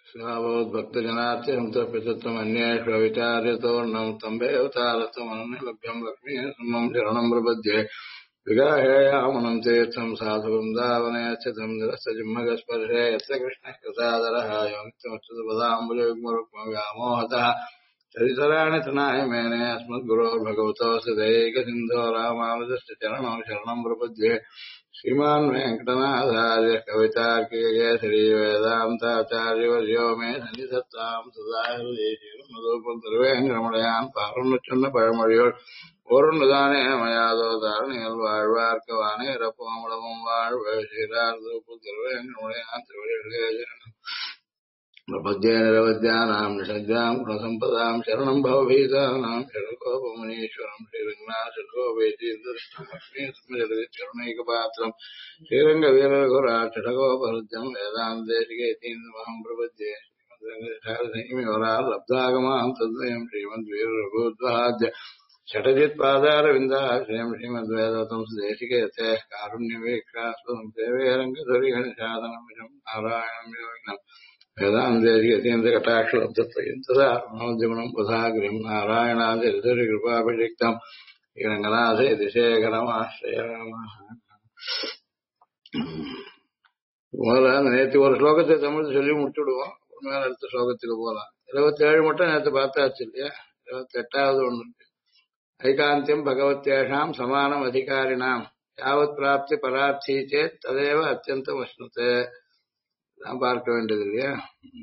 भक्तजनार्थिहं तत्त्वमन्येषु विचार्यतोर्णं तम्बेऽवतारस्तमनलभ्यं लक्ष्मीसमं शरणं प्रपद्ये विगाहेयामनं तीर्थं साधुवं दावनयच्छतं निरस्तजिह्मगस्पर्शे यत्र कृष्णः कृतादरः योनित्यमच्युतपदाम्बुजयुग्मरुक्मव्यामोहतः चरितराणि तृणाय मेने अस्मद्गुरोर्भगवतोऽस्य दैकसिन्धो रामानुजस्य चरणौ शरणं प्रपद्ये श्रीमान् वेङ्कटनाथार्य कवितार्किकेसरी वेदान्ताचार्यवर्यो मे सन्निधत्तां सदा हृदयेशिवमधुपुत्रवेङ्कटमलयान् पारुण्यचन्न பழமொழியோள் ஓருண்ணுதானே மயாதோ தாரணிகள் வாழ்வார்க்கவானே ரப்போமுடமும் வாழ்வு சீரார்து புத்திரவேங்கடமலையான் திருவடிகளே प्रपद्ये निरवद्यानां निषद्यां गुणसम्पदां शरणं भवभीतानां षडकोपमुनीश्वरं श्रीरङ्गनाथोपेतीर्दृष्टमस्मीकपात्रं श्रीरङ्गवीरघुराक्षकोपहृद्यं वेदान्तेशिकेतीन्द्रमहं प्रपद्ये लब्धागमां तद्वयं श्रीमद्वीररघुद्वहाद्य षटजित्पादारविन्दाश्रयं श्रीमद्वेदतं सुदेशिकेते कारुण्यवीक्षास्पदं देवे रङ्गधुरिगणशासनमिदं नारायणं योगिनम् वेदान्तेन्द्रकटाक्षलब्धप्रयुक्तदानोद्यमनं बुधाग्रिं नारायणादिकृपाभिषिक्तं श्रीरङ्गनाथे दिशेखरमाश्रयामः. நேற்று ஒரு ஸ்லோகத்தை தமிழ் சொல்லி முடிச்சுடுவோம். மேல அடுத்த ஸ்லோகத்துக்கு போகலாம். 27 மட்டும் நேற்று பார்த்தாச்சு இல்லையா? 28வது ஒன்று இருக்கு. ஐகாந்தியம் பகவத்யேஷாம் சமானம் அதிகாரிணாம் யாவத் பிராப்தி பரார்த்தி சேத் ததேவ அத்தியந்தம் அஸ்னுதே தான் பார்க்க வேண்டியது இல்லையா?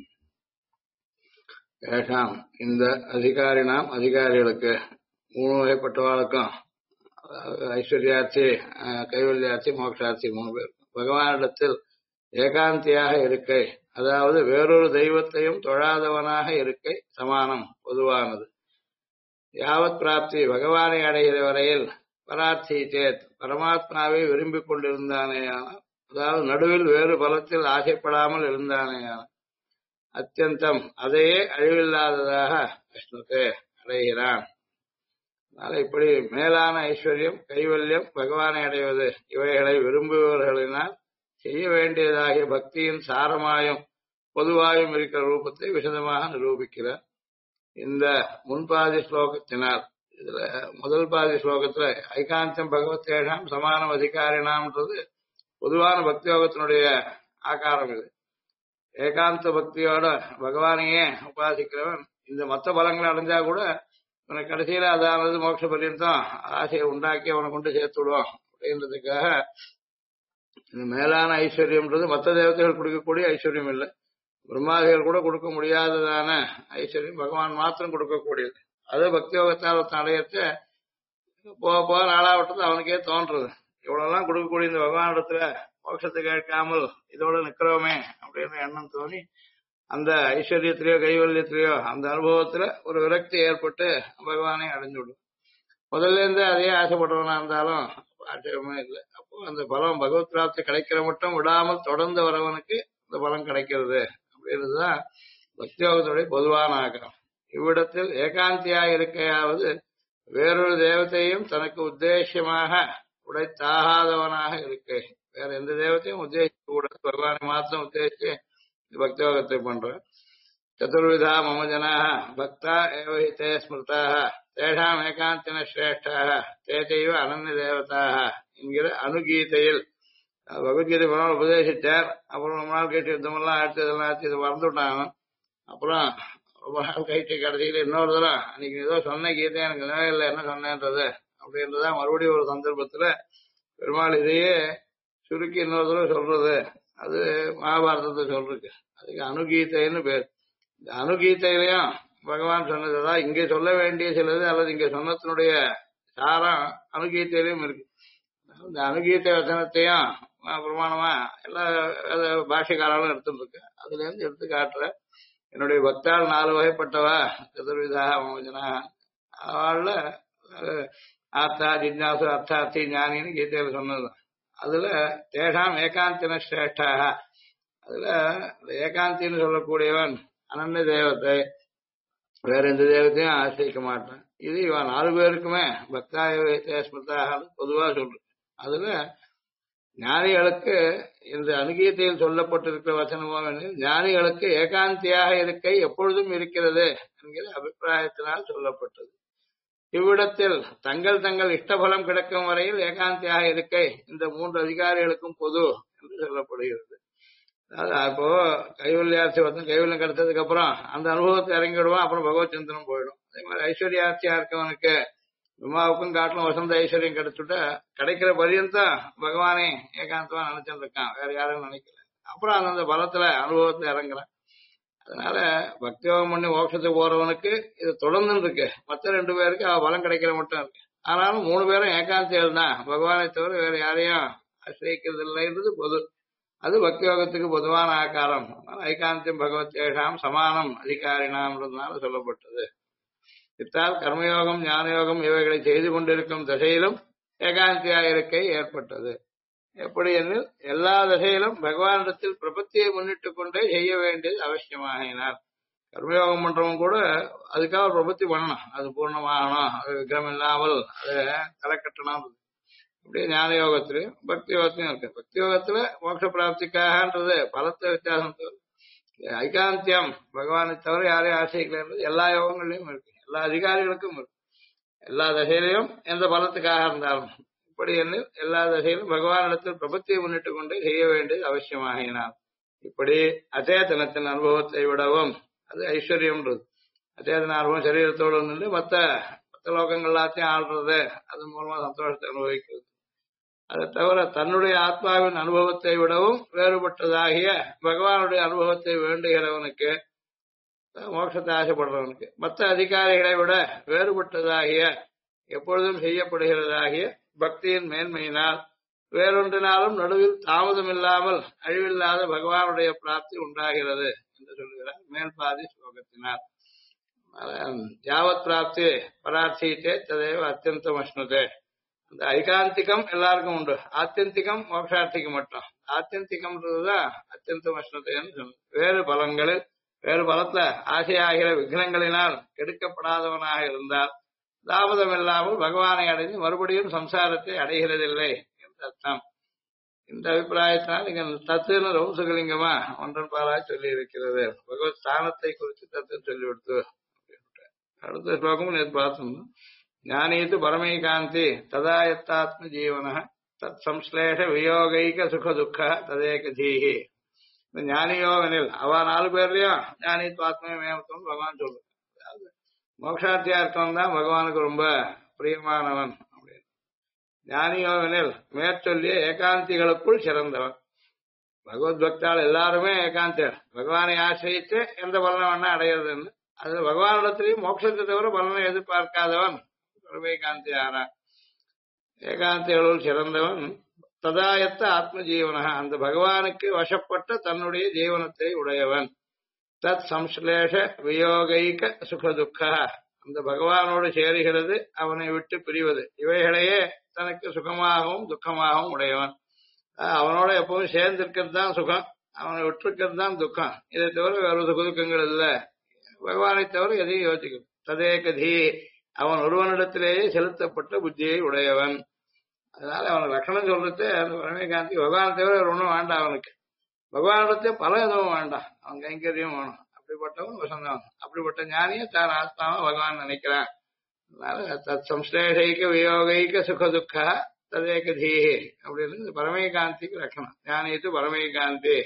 ஏஷாம் இந்த அதிகாரினாம் அதிகாரிகளுக்கு 3 வகைப்பட்டவாளுக்கும் ஐஸ்வர்யார்த்தி கைவல்யார்த்தி மோட்சார்த்தி 3 பேர் பகவானிடத்தில் ஏகாந்தியாக இருக்கை, அதாவது வேறொரு தெய்வத்தையும் தொழாதவனாக இருக்கை சமானம் பொதுவானது. யாவத் பிராப்தி பகவானை அடைகிற வரையில் பரார்த்தி சேத் பரமாத்மாவை விரும்பிக் கொண்டிருந்தானேயானால், அதாவது நடுவில் வேறு பலத்தில் ஆசைப்படாமல் இருந்தானேயான அத்தியந்தம் அதையே அழிவில்லாததாக அஷ்ணுதே அடைகிறான். அதனால இப்படி மேலான ஐஸ்வர்யம் கைவல்யம் பகவானை அடைவது இவைகளை விரும்புபவர்களினால் செய்ய வேண்டியதாகிய பக்தியின் சாரமாயும் பொதுவாயும் இருக்கிற ரூபத்தை விசதமாக நிரூபிக்கிறார். இந்த முன்பாதி ஸ்லோகத்தினால் இதுல முதல் பாதி ஸ்லோகத்துல ஐகாந்தம் பகவத்தேஷாம் சமானம் அதிகாரினாம்ன்றது பொதுவான பக்தி யோகத்தினுடைய ஆகாரம். இது ஏகாந்த பக்தியோட பகவானையே உபாசிக்கிறவன் இந்த மற்ற பலங்களை அடைஞ்சா கூட உனக்கு கடைசியில அதாவது மோட்ச பரியந்தம் ஆசையை உண்டாக்கி அவனை கொண்டு சேர்த்து விடுவோம் அப்படின்றதுக்காக இந்த மேலான ஐஸ்வர்யம்ன்றது மற்ற தேவதைகள் கொடுக்கக்கூடிய ஐஸ்வர்யம் இல்லை, பிரம்மாதிகள் கூட கொடுக்க முடியாததான ஐஸ்வர்யம் பகவான் மாத்திரம் கொடுக்கக்கூடியது. அது பக்தி யோகத்தால் அடையத்த போக போக நாளாவட்டது அவனுக்கே தோன்றது, இவ்வளவுலாம் கொடுக்கக்கூடிய இந்த பகவானிடத்துல மோட்சத்தை கேட்காமல் இதோட நிக்கிறோமே அப்படின்னு எண்ணம் தோணி அந்த ஐஸ்வர்யத்திலேயோ கைவல்யத்திலேயோ அந்த அனுபவத்துல ஒரு விரக்தி ஏற்பட்டு பகவானை அடைஞ்சுவிடும். முதல்ல இருந்து அதே ஆசைப்படுறவனா இருந்தாலும் ஆச்சரியமே இல்லை. அப்போ அந்த பலம் பகவத் பிராப்தி கிடைக்கிற மட்டும் விடாமல் தொடர்ந்து வரவனுக்கு அந்த பலம் கிடைக்கிறது அப்படின்றதுதான் பக்தி யோகத்துடைய பொதுவான ஆகரம். இவ்விடத்தில் ஏகாந்தியாக இருக்கையாவது வேறொரு தேவத்தையும் தனக்கு உத்தேசியமாக உடைத்தாகாதவனாக இருக்கை, வேற எந்த தேவத்தையும் உத்தேசிக்க கூட பகவானை மாத்திரம் உத்தேசிச்சு பக்தி யோகத்தை பண்ற. சதுர்விதா மம ஜனாக பக்தா ஏவஹி தே ஸ்மிருதாக தேஷாம் ஏகாந்தின சிரேஷ்டாக தேசைவ அனன்ய தேவதாக என்கிற அனுகீதையில் பகவத்கீதை பரவாயில்ல உபதேசிச்சார். அப்புறம் ரொம்ப நாள் கேட்டு யுத்தமெல்லாம் ஆச்சு, இதெல்லாம் ஆச்சு, இதை மறந்துவிட்டாங்க. அப்புறம் ரொம்ப நாள் கழிச்சு கடைசியில் இன்னொரு தரம் அன்னைக்கு ஏதோ சொன்ன கீதை எனக்கு நினைவில்லை என்ன சொன்னேன்றது அப்படின்றதா மறுபடியும் ஒரு சந்தர்ப்பத்துல பெருமாள் இதையே சுருக்கி இன்னொரு தடவை சொல்றது. அது மகாபாரதத்தை சொல்றது, அதுக்கு அனுகீதைன்னு பேர். இந்த அனுகீதையிலையும் பகவான் சொன்னதுதான் இங்கே சொல்ல வேண்டிய சிலது அல்லது இங்க சொன்னத்தினுடைய சாரம் அனுகீதையிலையும் இருக்கு. இந்த அனுகீதை வசனத்தையும் பிரமாணமா எல்லா பாஷைக்காராலும் எடுத்துட்டு இருக்கு. அதுல இருந்து எடுத்து காட்டுற என்னுடைய பக்தால் 4 வகைப்பட்டவா சதுர்விதாக மோஜனா அவள்ல ஆத்தா ஜிஜ்ஞாசு அர்த்தார்த்தி ஞானின்னு கீதையில சொன்னது. அதுல தேஷாம் ஏகாந்தின சிரேஷ்டாக, அதுல ஏகாந்தின்னு சொல்லக்கூடியவன் அனன்ய தேவத்தை, வேற எந்த தேவத்தையும் ஆசிரிக்க மாட்டான். இது இவன் 4 பேருக்குமே பக்தாய ஸ்மிருதாக பொதுவா சொல்றது. அதுல ஞானிகளுக்கு இந்த அனுகீதையில் சொல்லப்பட்டிருக்கிற வசனமோ ஞானிகளுக்கு ஏகாந்தியாக இருக்கை எப்பொழுதும் இருக்கிறது என்கிற அபிப்பிராயத்தினால் சொல்லப்பட்டது. இவ்விடத்தில் தங்கள் தங்கள் இஷ்டபலம் கிடைக்கும் வரையில் ஏகாந்தியாக இருக்கை இந்த 3 அதிகாரிகளுக்கும் பொது என்று சொல்லப்படுகிறது. அப்போ கைவல்யார்த்தி ஒருத்தன் கைவல்யம் கிடைச்சதுக்கு அப்புறம் அந்த அனுபவத்தை இறங்கி விடுவான், அப்புறம் பகவத் சிந்தனம் போயிடும். அதே மாதிரி ஐஸ்வர்யார்த்தியா இருக்கவனுக்கு பிரம்மாவுக்கும் காட்டிலும் வசந்த ஐஸ்வர்யம் கிடைச்சுட்டா கிடைக்கிற பரியந்தம் பகவானே ஏகாந்தமா நினைச்சுட்டு இருக்கான், வேற யாரும் நினைக்கல. அப்புறம் அந்த பலத்துல அனுபவத்துல இறங்குறான். அதனால பக்தியோகம் பண்ணி மோட்சத்துக்கு போறவனுக்கு இது தொடர்ந்து இருக்கு. மற்ற 2 பேருக்கு அவ பலம் கிடைக்கிற மட்டும் இருக்கு. ஆனாலும் 3 பேரும் ஏகாந்திகள் தான், பகவானை தவிர வேற யாரையும் ஆசிரியக்கிறது இல்லைன்றது பொது. அது பக்தியோகத்துக்கு பொதுவான ஆக்காரம். ஐகாந்தியம் பகவத்தேஷாம் சமானம் அதிகாரினாம்ன்றதுனால சொல்லப்பட்டது. இத்தால் கர்மயோகம் ஞானயோகம் இவைகளை செய்து கொண்டிருக்கும் தசையிலும் ஏகாந்தியா இருக்கை ஏற்பட்டது. எப்படி எனில் எல்லா தசையிலும் பகவானிடத்தில் பிரபத்தியை முன்னிட்டு கொண்டே செய்ய வேண்டியது அவசியமாகினார். கர்மயோகம் பண்றவங்க கூட அதுக்காக பிரபத்தி பண்ணணும், அது பூர்ணமாகணும், அது விக்ரம் இல்லாமல் அது தலை கட்டணும். அப்படியே ஞான யோகத்திலையும் பக்தி யோகத்திலையும் இருக்கு. பக்தி யோகத்துல மோட்ச பிராப்திக்காகன்றது பலத்த வித்தியாசம். ஐகாந்தியம் பகவானை தவிர யாரையும் ஆசைக்கல எல்லா யோகங்கள்லயும் இருக்கு, எல்லா அதிகாரிகளுக்கும் இருக்கு. எல்லா தசையிலையும் எந்த பலத்துக்காக இருந்தாலும் இப்படி என்ன எல்லா தசையிலும் பகவானிடத்தில் பிரபத்தியை முன்னிட்டு கொண்டு செய்ய வேண்டியது அவசியமாகினார். இப்படி அச்சேதனத்தின் அனுபவத்தை விடவும் அது ஐஸ்வர்யம்ன்றது. அச்சேதன அனுபவம் சரீரத்தோடு வந்து மற்ற லோகங்கள் எல்லாத்தையும் ஆள்றது, அது மூலமா சந்தோஷத்தை அனுபவிக்கிறது. அதை தவிர தன்னுடைய ஆத்மாவின் அனுபவத்தை விடவும் வேறுபட்டதாகிய பகவானுடைய அனுபவத்தை வேண்டுகிறவனுக்கு, மோட்சத்தை ஆசைப்படுறவனுக்கு மற்ற அதிகாரிகளை விட வேறுபட்டதாகிய எப்பொழுதும் செய்யப்படுகிறதாகிய பக்தியின் மேன்மையினால் வேறொன்றினாலும் நடுவில் தாமதம் இல்லாமல் அழிவில்லாத பகவானுடைய பிராப்தி உண்டாகிறது என்று சொல்கிறார் மேல்பாதி ஸ்லோகத்தினார். யாவத் பிராப்தி பரார்த்தீத்தே ததேவ அத்தியந்தம் அஷ்ணுதே. அந்த ஐகாந்திகம் எல்லாருக்கும் உண்டு, ஆத்தியந்திகம் மோட்சார்த்திக்கு மட்டும். ஆத்தியந்திகம்ன்றதுதான் அத்தியந்தம் அஷ்ணுதேன்னு சொல்லு. வேறு பலங்களில் வேறு பலத்துல ஆசையாகிற விக்னங்களினால் கெடுக்கப்படாதவனாக இருந்தால் தாமதம் இல்லாமல் பகவானை அடைந்து மறுபடியும் சம்சாரத்தை அடைகிறதில்லை என்று அர்த்தம். இந்த அபிப்பிராயத்தினால் இங்க தத்துன்னு ரவுசுகலிங்கமா ஒன்றன் பாலாய் சொல்லி இருக்கிறது. பகவத் ஸ்தானத்தை குறித்து தத்துன்னு சொல்லிவிடுத்து. அடுத்த ஸ்லோகம் நேற்று பார்த்தோம். ஞானீத்து பரமைகாந்தி ததா யத்தாத்ம ஜீவன தத் சம்ஸ்லேஷ வியோகைக சுக துக்க ததேக தீஹி. இந்த ஞானியோகனில் அவ 4 பேர்லயும் ஞானித்து ஆத்மே மேமத்தம் பகவான் சொல்லு. மோட்சார்த்தியா இருக்கவன் தான் பகவானுக்கு ரொம்ப பிரியமானவன் அப்படின்னு. ஞானியோகனில் மேற்சொல்லிய ஏகாந்திகளுக்குள் சிறந்தவன். பகவத் பக்தால் எல்லாருமே ஏகாந்தியர், பகவானை ஆசிரியித்து எந்த பலனை வேணா அடையிறதுன்னு. அது பகவானிடத்திலையும் மோட்சத்தை தவிர பலனை எதிர்பார்க்காதவன் பரமேகாந்தி ஆனான். ஏகாந்திகளுள் சிறந்தவன் ததாயத்த ஆத்ம ஜீவன, அந்த பகவானுக்கு வசப்பட்ட தன்னுடைய ஜீவனத்தை உடையவன். தத் சம்ஸ்லேஷ வியோகைக சுகதுக்க, அந்த பகவானோடு சேருகிறது அவனை விட்டு பிரிவது, இவைகளையே தனக்கு சுகமாகவும் துக்கமாகவும் உடையவன். அவனோட எப்பவும் சேர்ந்திருக்கிறது தான் சுகம், அவனை விட்டுருக்கிறது தான் துக்கம். இதை தவிர வேறு சுகதுக்கங்கள் இல்லை. பகவானை தவிர எதையும் யோசிக்கணும். ததேகதி, அவன் ஒருவனிடத்திலேயே செலுத்தப்பட்ட புத்தியை உடையவன். அதனால அவனுக்கு லட்சணம் சொல்றது அந்த பரமேகாந்தி பகவானை தவிர ஒன்றும் வேண்டாம் அவனுக்கு. பகவானிடத்தே பல எதுவும் வேண்டாம், அவன் கைங்கரியம் வேணும். அப்படிப்பட்டவன் வசந்தவன். அப்படிப்பட்ட ஞானியை தான் ஆத்மாவை பகவான் நினைக்கிறான். அதனால தத் சம்ஸ்லேஷைக வியோகைக சுக துக்க ததேகதி அப்படின்னு பரமேகாந்திக்கு லட்சணம். ஞானித்து பரமேகாந்தி.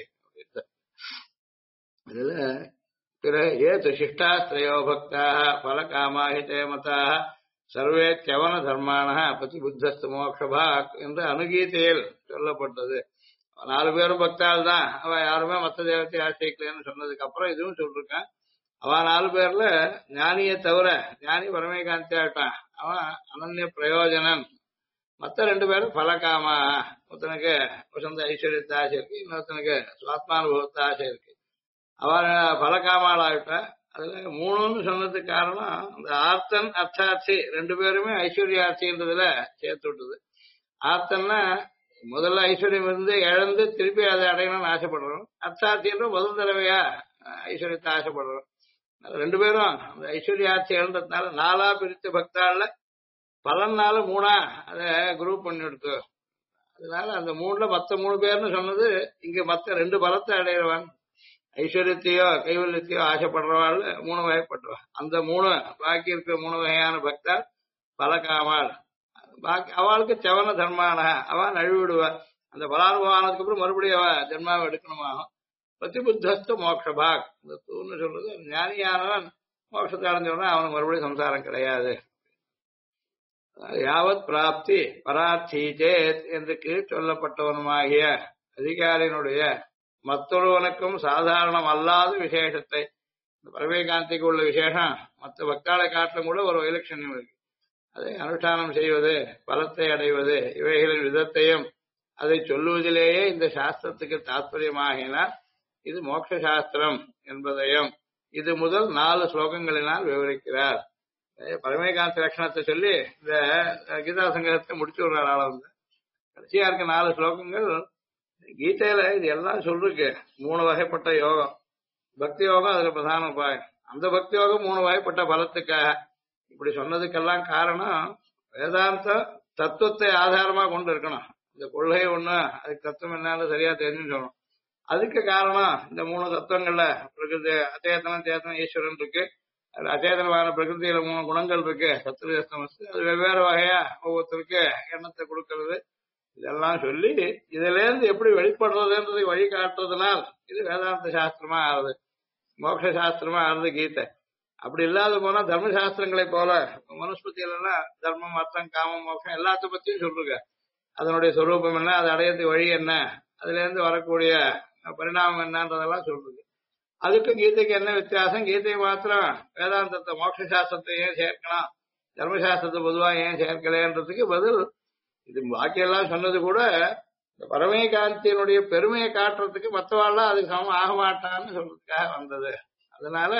இதுல ஏது சிஷ்டாஸ்திரயோ பக்தாக பல காமாஹிதே மதாக சர்வே தியவன தர்மான பதி புத்தஸ்து மோக்ஷபாக் என்று அனுகீதையில் சொல்லப்பட்டது. 4 பேரும் பக்தால் தான், அவ யாருமே மற்ற தேவத்தை ஆசைக்கலன்னு சொன்னதுக்கு அப்புறம் இதுவும் சொல்லிருக்கான். அவன் 4 பேர்ல ஞானியை தவிர, ஞானி பரமேகாந்தி ஆட்டான், அவன் அனன்ய பிரயோஜனன். மற்ற 2 பேரும் பலகாமா, ஒருத்தனுக்கு வசந்த ஐஸ்வர்யத்தை ஆசை இருக்கு, இன்னொருத்தனுக்கு சுவாத்மானுபவத்தை ஆசை இருக்கு. அவன் பலகாமால் ஆகிட்டான். அதுல 3ன்னு சொன்னதுக்கு காரணம் அந்த ஆர்த்தன் அர்த்தார்த்தி 2 பேருமே ஐஸ்வர்யார்த்தின்றதுல சேர்த்து விட்டது. ஆர்த்தன்னா முதல்ல ஐஸ்வர்யம் இருந்து இழந்து திருப்பி அதை அடையணும்னு ஆசைப்படுறோம். அர்த்தார்த்தின்ற முதல் தடவையா ஐஸ்வர்யத்தை ஆசைப்படுறோம். 2 பேரும் அந்த ஐஸ்வர்யார்த்தி இழந்ததுனால 4ஆ பிரித்த பக்தால பலனால 3ஆ அதை குரூப் பண்ணி எடுத்து அதனால அந்த மூணுல மத்த 3 பேர்னு சொன்னது இங்க மத்த 2 பலத்தை அடையிறவன் ஐஸ்வர்யத்தையோ கைவல்யத்தையோ ஆசைப்படுறவாள் 3 வகைப்பட்டவா. அந்த 3 பாக்கி இருக்கிற 3 வகையான பக்தர் பலகாமாள். பாக்கி அவளுக்கு செவன தர்மான அவன் நழுவிடுவா. அந்த பலானுபவானதுக்கு அப்புறம் மறுபடியும் அவ ஜென்மாவை எடுக்கணுமாகும். பிரதிபுத்தஸ்து மோட்சபாக். இந்த தூன்னு சொல்றது ஞானியானவன் மோட்சத்தை அடைஞ்சவனா அவனுக்கு மறுபடியும் சம்சாரம் கிடையாது. யாவத் பிராப்தி பரார்த்தி சேத் என்று கீழ் சொல்லப்பட்டவனுமாகிய அதிகாரியினுடைய மற்றொருவனுக்கும் சாதாரணம் அல்லாத விசேஷத்தை, இந்த பரமேகாந்திக்கு உள்ள விசேஷம் மற்ற பக்தாளை காட்டிலும் கூட ஒரு வைலட்சண்யம் இருக்கு. அதை அனுஷ்டானம் செய்வது, பலத்தை அடைவது, இவைகளின் விதத்தையும் அதை சொல்லுவதிலேயே இந்த சாஸ்திரத்துக்கு தாற்பயமாகினால் இது மோட்ச சாஸ்திரம் என்பதையும் இது முதல் 4 ஸ்லோகங்களினால் விவரிக்கிறார். பரமேகாந்தி லட்சணத்தை சொல்லி இந்த கீதா சங்கரத்தை முடிச்சு விடுறார். ஆள கடைசியா இருக்க 4 ஸ்லோகங்கள் கீதையில இது எல்லாம் சொல்லிருக்கு. 3 வகைப்பட்ட யோகம், பக்தி யோகம் அதுல பிரதான உபாயம். அந்த பக்தி யோகம் 3 வகைப்பட்ட பலத்துக்காக இப்படி சொன்னதுக்கெல்லாம் காரணம் வேதாந்த தத்துவத்தை ஆதாரமா கொண்டு இருக்கணும். இந்த கொள்கை ஒண்ணு அதுக்கு தத்துவம் என்னன்னு சரியா தெரிஞ்சுன்னு சொல்லணும். அதுக்கு காரணம் இந்த 3 தத்துவங்கள்ல பிரகிருதி அச்சேதனம் சேத்தனம் ஈஸ்வரன் இருக்கு. அது அச்சேதனமான பிரகிருதியில 3 குணங்கள் இருக்கு. சத்துரஸ்தமஸ்து அது வெவ்வேறு வகையா ஒவ்வொருத்தருக்கு எண்ணத்தை கொடுக்கறது. இதெல்லாம் சொல்லி இதுல இருந்து எப்படி வெளிப்படுறதுன்றது வழி காட்டுறதுனால் இது வேதாந்த சாஸ்திரமா ஆறுது, மோட்ச சாஸ்திரமா ஆறுது கீதை. அப்படி இல்லாத போனா தர்மசாஸ்திரங்களை போல மனுஸ்மிருதியில தர்மம் அர்த்தம் காமம் மோட்சம் எல்லாத்த பத்தியும் சொல்லுங்க. அதனுடைய சொரூபம் என்ன, அது அடையறதுக்கு வழி என்ன, அதுல இருந்து வரக்கூடிய பரிணாமம் என்னன்றதெல்லாம் சொல்றது. அதுக்கு கீதைக்கு என்ன வித்தியாசம்? கீதை மாத்திரம் வேதாந்தத்தை மோட்ச சாஸ்திரத்தை ஏன் சேர்க்கலாம், தர்மசாஸ்திரத்தை பொதுவா ஏன் சேர்க்கலன்றதுக்கு பதில் இது. பாக்கியெல்லாம் சொன்னது கூட இந்த பரமேகாந்தியினுடைய பெருமையை காட்டுறதுக்கு மற்றவாள்லாம் அதுக்கு சமம் ஆக மாட்டான்னு சொல்றதுக்காக வந்தது. அதனால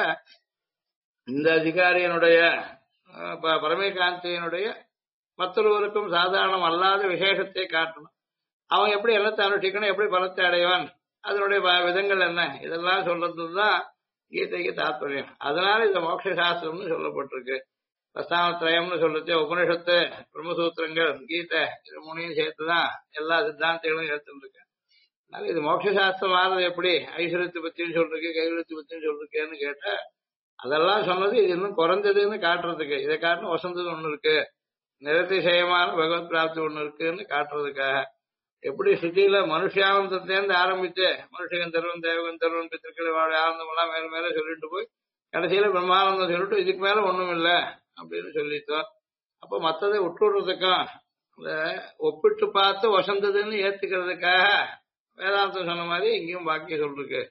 இந்த அதிகாரியினுடைய பரமேகாந்தியினுடைய மற்றொருவருக்கும் சாதாரணம் அல்லாத விசேஷத்தை காட்டணும். அவன் எப்படி எண்ணத்தை அனுஷ்டிக்கணும், எப்படி பலத்தை அடைவான், அதனுடைய விதங்கள் என்ன, இதெல்லாம் சொல்றதுதான் கீதைக்கு தாத்பரியம். அதனால இந்த மோட்ச சாஸ்திரம்னு சொல்லப்பட்டிருக்கு. பிரஸ்தானத்ரயம்னு சொல்றது உபனிஷத்து, பிரம்மசூத்திரங்கள், கீதை இது 3ஐயும் சேர்த்துதான் எல்லா சித்தாந்தங்களும் எடுத்துட்டு இருக்கு. அதனால இது மோட்ச சாஸ்திரம் ஆனது எப்படி ஐஸ்வர்யத்தை பத்தியும் சொல்றீங்க, கைவிழத்தை பத்தியும் சொல்றீங்கன்னு கேட்டா அதெல்லாம் சொன்னது இது இன்னும் குறைஞ்சதுன்னு காட்டுறதுக்கு. இதை காட்டணும் வசந்தது ஒண்ணு இருக்கு, நிரதிசயமான பகவத் பிராப்தி ஒண்ணு இருக்குன்னு காட்டுறதுக்காக. எப்படி ஸ்ருதியில மனுஷானந்தத்திலேருந்து ஆரம்பிச்சு மனுஷகன் தருவன் தேவகன் தருவன் பித்திருக்கள் வாழ ஆனந்தம் எல்லாம் மேல மேல சொல்லிட்டு போய் கடைசியில பிரம்மானந்தம் சொல்லிட்டு இதுக்கு மேல ஒண்ணும் இல்லை அப்படின்னு சொல்லிட்டோம். அப்ப மத்ததை விட்டுடுறதுக்கும் இந்த ஒப்பிட்டு பார்த்து வசந்ததுன்னு ஏத்துக்கிறதுக்காக வேதாந்தம் சொன்ன மாதிரி இங்கேயும் பாக்கி சொல்லிருக்கு.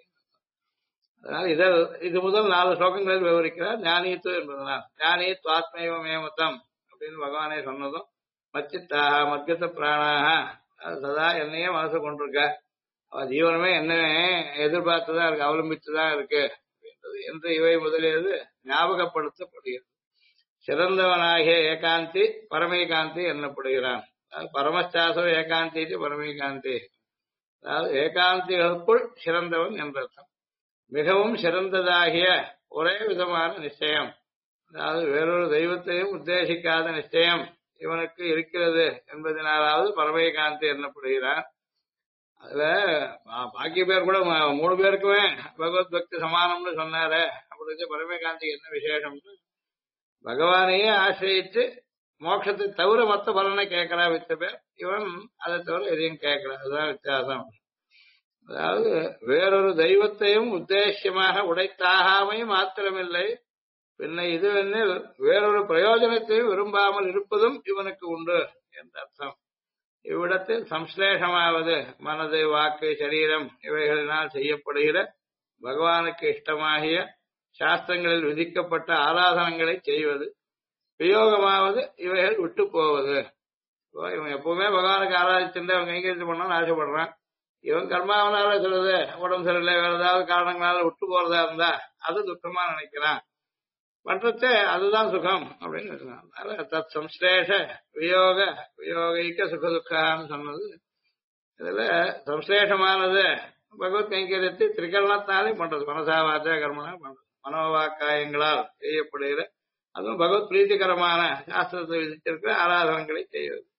அதனால இது முதல் 4 ஸ்லோகங்களில் விவரிக்கிறார் ஞானித்துவம் என்பதனால். ஞானித்து ஆத்மேவம் ஏமத்தம் அப்படின்னு பகவானே சொன்னதும் மச்சித்தாக மத்கத பிராணாக சதா என்னையே மனசு கொண்டிருக்க, அவ ஜீவனமே என்ன எதிர்பார்த்துதான் இருக்கு, அவலம்பித்துதான் இருக்கு அப்படின்றது என்று இவை முதலியது ஞாபகப்படுத்தப்படுகிறது. சிறந்தவனாகிய ஏகாந்தி பரமேகாந்தி என்னப்படுகிறான். பரமச்சாசோ ஏகாந்தி பரமேகாந்தி, அதாவது ஏகாந்திகளுக்குள் சிறந்தவன் என்றர்த்தம். மிகவும் சிறந்ததாகிய ஒரே விதமான நிச்சயம், அதாவது வேறொரு தெய்வத்தையும் உத்தேசிக்காத நிச்சயம் இவனுக்கு இருக்கிறது என்பதனாலாவது பரமேகாந்தி என்னப்படுகிறான். அதுல பாக்கி பேர் கூட 3 பேருக்குமே பகவத் பக்தி சமானம்னு சொன்னாரு. அப்படி பரமேகாந்திக்கு என்ன விசேஷம்னு பகவானையே ஆசிரியிச்சு மோட்சத்தை தவிர மற்ற பலனை கேட்கிறா வித்த பேர், இவன் அதை தவிர எதையும் கேட்கல. அதுதான் வித்தியாசம். அதாவது வேறொரு தெய்வத்தையும் உத்தேசியமாக உடைத்தாகாமையும் மாத்திரமில்லை, பின்ன இது வேறொரு பிரயோஜனத்தையும் விரும்பாமல் இருப்பதும் இவனுக்கு உண்டு என்ற அர்த்தம். இவ்விடத்தில் சம்ஸ்லேஷமாவது மனது வாக்கு சரீரம் இவைகளினால் செய்யப்படுகிற பகவானுக்கு இஷ்டமாகிய சாஸ்திரங்களில் விதிக்கப்பட்ட ஆராதனங்களை செய்வது, வியோகமாவது இவைகள் விட்டு போவது. இவன் எப்பவுமே பகவானுக்கு ஆராதிச்சுட்டு அவன் கைங்கரித்து பண்ணணும்னு ஆசைப்படுறான். இவன் கர்மாவனால சொல்றது உடம்பு சரியில்லை வேற ஏதாவது காரணங்களால விட்டு போறதா இருந்தா அது துக்கமா நினைக்கிறான். பண்றச்சே அதுதான் சுகம் அப்படின்னு அதனால தத் சம்ஸ்லேஷ வியோக வியோகிக்க சுக துக்கான்னு சொன்னது. இதுல சம்ஸ்லேஷமானது பகவத் கைங்கரியத்தை திரிகரணத்தாலே பண்றது, மனசாவாச்ச கர்மனா பண்றது, மனோவாக்காயங்களால் செய்யப்படுகிற அதுவும் பகவத் பிரீத்திகரமான சாஸ்திரத்தை விதித்திருக்கிற ஆராதனங்களை செய்வது.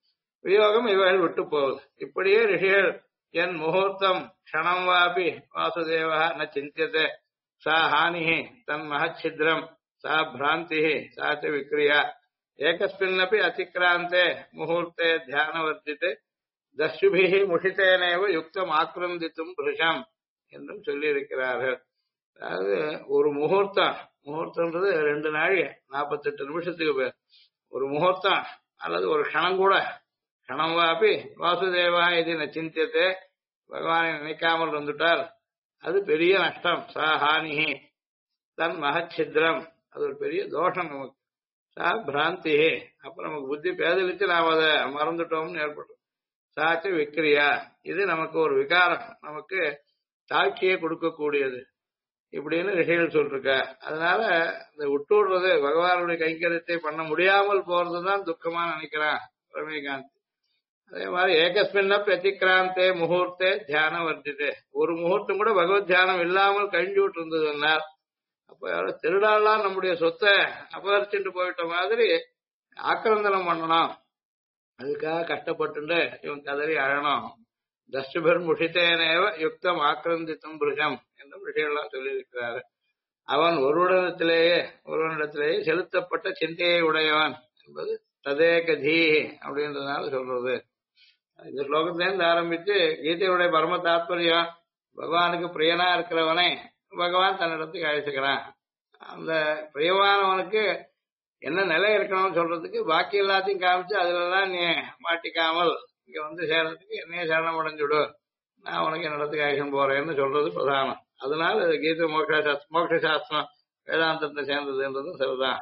வியோகம் இவைகள் விட்டு போகுது. இப்படியே ரிஷிகள் என் முகூர்த்தம் க்ஷணம் வாபி வாசுதேவா ந சிந்தியதே சா ஹானிஹி தன் மகச்சித்ரம் சா பிராந்திஹி சா ச விக்ரியா ஏகஸ்மின்னபி அதிக்ராந்தே முகூர்த்தே தியானவர்த்தித்தே தஸ்யுபிஹி முஷிதேனேவ யுக்தம் ஆக்ரந்தித்தும் புருஷம் என்றும் சொல்லியிருக்கிறார்கள். அதாவது ஒரு முகூர்த்தம்ன்றது 2 நாழி 48 நிமிஷத்துக்கு பேர். ஒரு முகூர்த்தம் அல்லது ஒரு க்ஷணம் கூட க்ஷணம் வாபி வாசுதேவா இது சிந்தியத்தை பகவானை நினைக்காமல் வந்துட்டால் அது பெரிய நஷ்டம். சா ஹானிஹி தன் மகச்சித்ரம் அது ஒரு பெரிய தோஷம் நமக்கு. சா பிராந்திஹி அப்ப நமக்கு புத்தி பேதலிச்சு நாம் அதை மறந்துட்டோம்னு ஏற்படும். சாச்ச விக்ரியா இது நமக்கு ஒரு விகாரம், நமக்கு தாட்சியை கொடுக்கக்கூடியது இப்படின்னு ரிஷிகள் சொல்லிருக்க. அதனால இந்த விட்டுடுறது பகவானுடைய கைங்கரியத்தை பண்ண முடியாமல் போறதுதான் துக்கமா நினைக்கிறான் ரமணிகாந்த். அதே மாதிரி ஏகஸ்மின்னப் பிரதிகிராந்தே முகூர்த்தே தியானம் வர்த்தித்தே ஒரு முகூர்த்தம் கூட பகவத் தியானம் இல்லாமல் கழிஞ்சு விட்டு இருந்ததுன்னார். அப்ப திருடாலாம் நம்முடைய சொத்தை அபகரிச்சுட்டு போயிட்ட மாதிரி ஆக்கிரந்தனம் பண்ணணும். அதுக்காக கஷ்டப்பட்டு இவன் கதறி அழணும். தஸ்டுபர் முஷித்தேனேவ யுக்தம் ஆக்கிரந்தித்தும் புருஷம் என்றும் விஷயம்லாம் சொல்லியிருக்கிறாரு. அவன் ஒருவனிடத்திலேயே செலுத்தப்பட்ட சிந்தையை உடையவன் என்பது ததேகதீ அப்படின்றதுனால சொல்றது. இந்த ஸ்லோகத்திலேருந்து ஆரம்பிச்சு கீதையுடைய பரம தாத்பரியம் பகவானுக்கு பிரியனா இருக்கிறவனை பகவான் தன்னிடத்துக்கு அழைச்சுக்கிறான். அந்த பிரியமானவனுக்கு என்ன நிலை இருக்கணும்னு சொல்றதுக்கு பாக்கி எல்லாத்தையும் காமிச்சு அதுலதான் நீ மாட்டிக்காமல் இங்க வந்து சேர்றதுக்கு என்னைய சரணம் அடைஞ்சுடு, நான் உனக்கு என்னிடத்துக்கு அழைச்சும் போறேன்னு சொல்றது பிரதானம். அதனால கீதை மோட்ச சாஸ்திரம் வேதாந்தத்தை சேர்ந்ததுன்றதும் சரிதான்.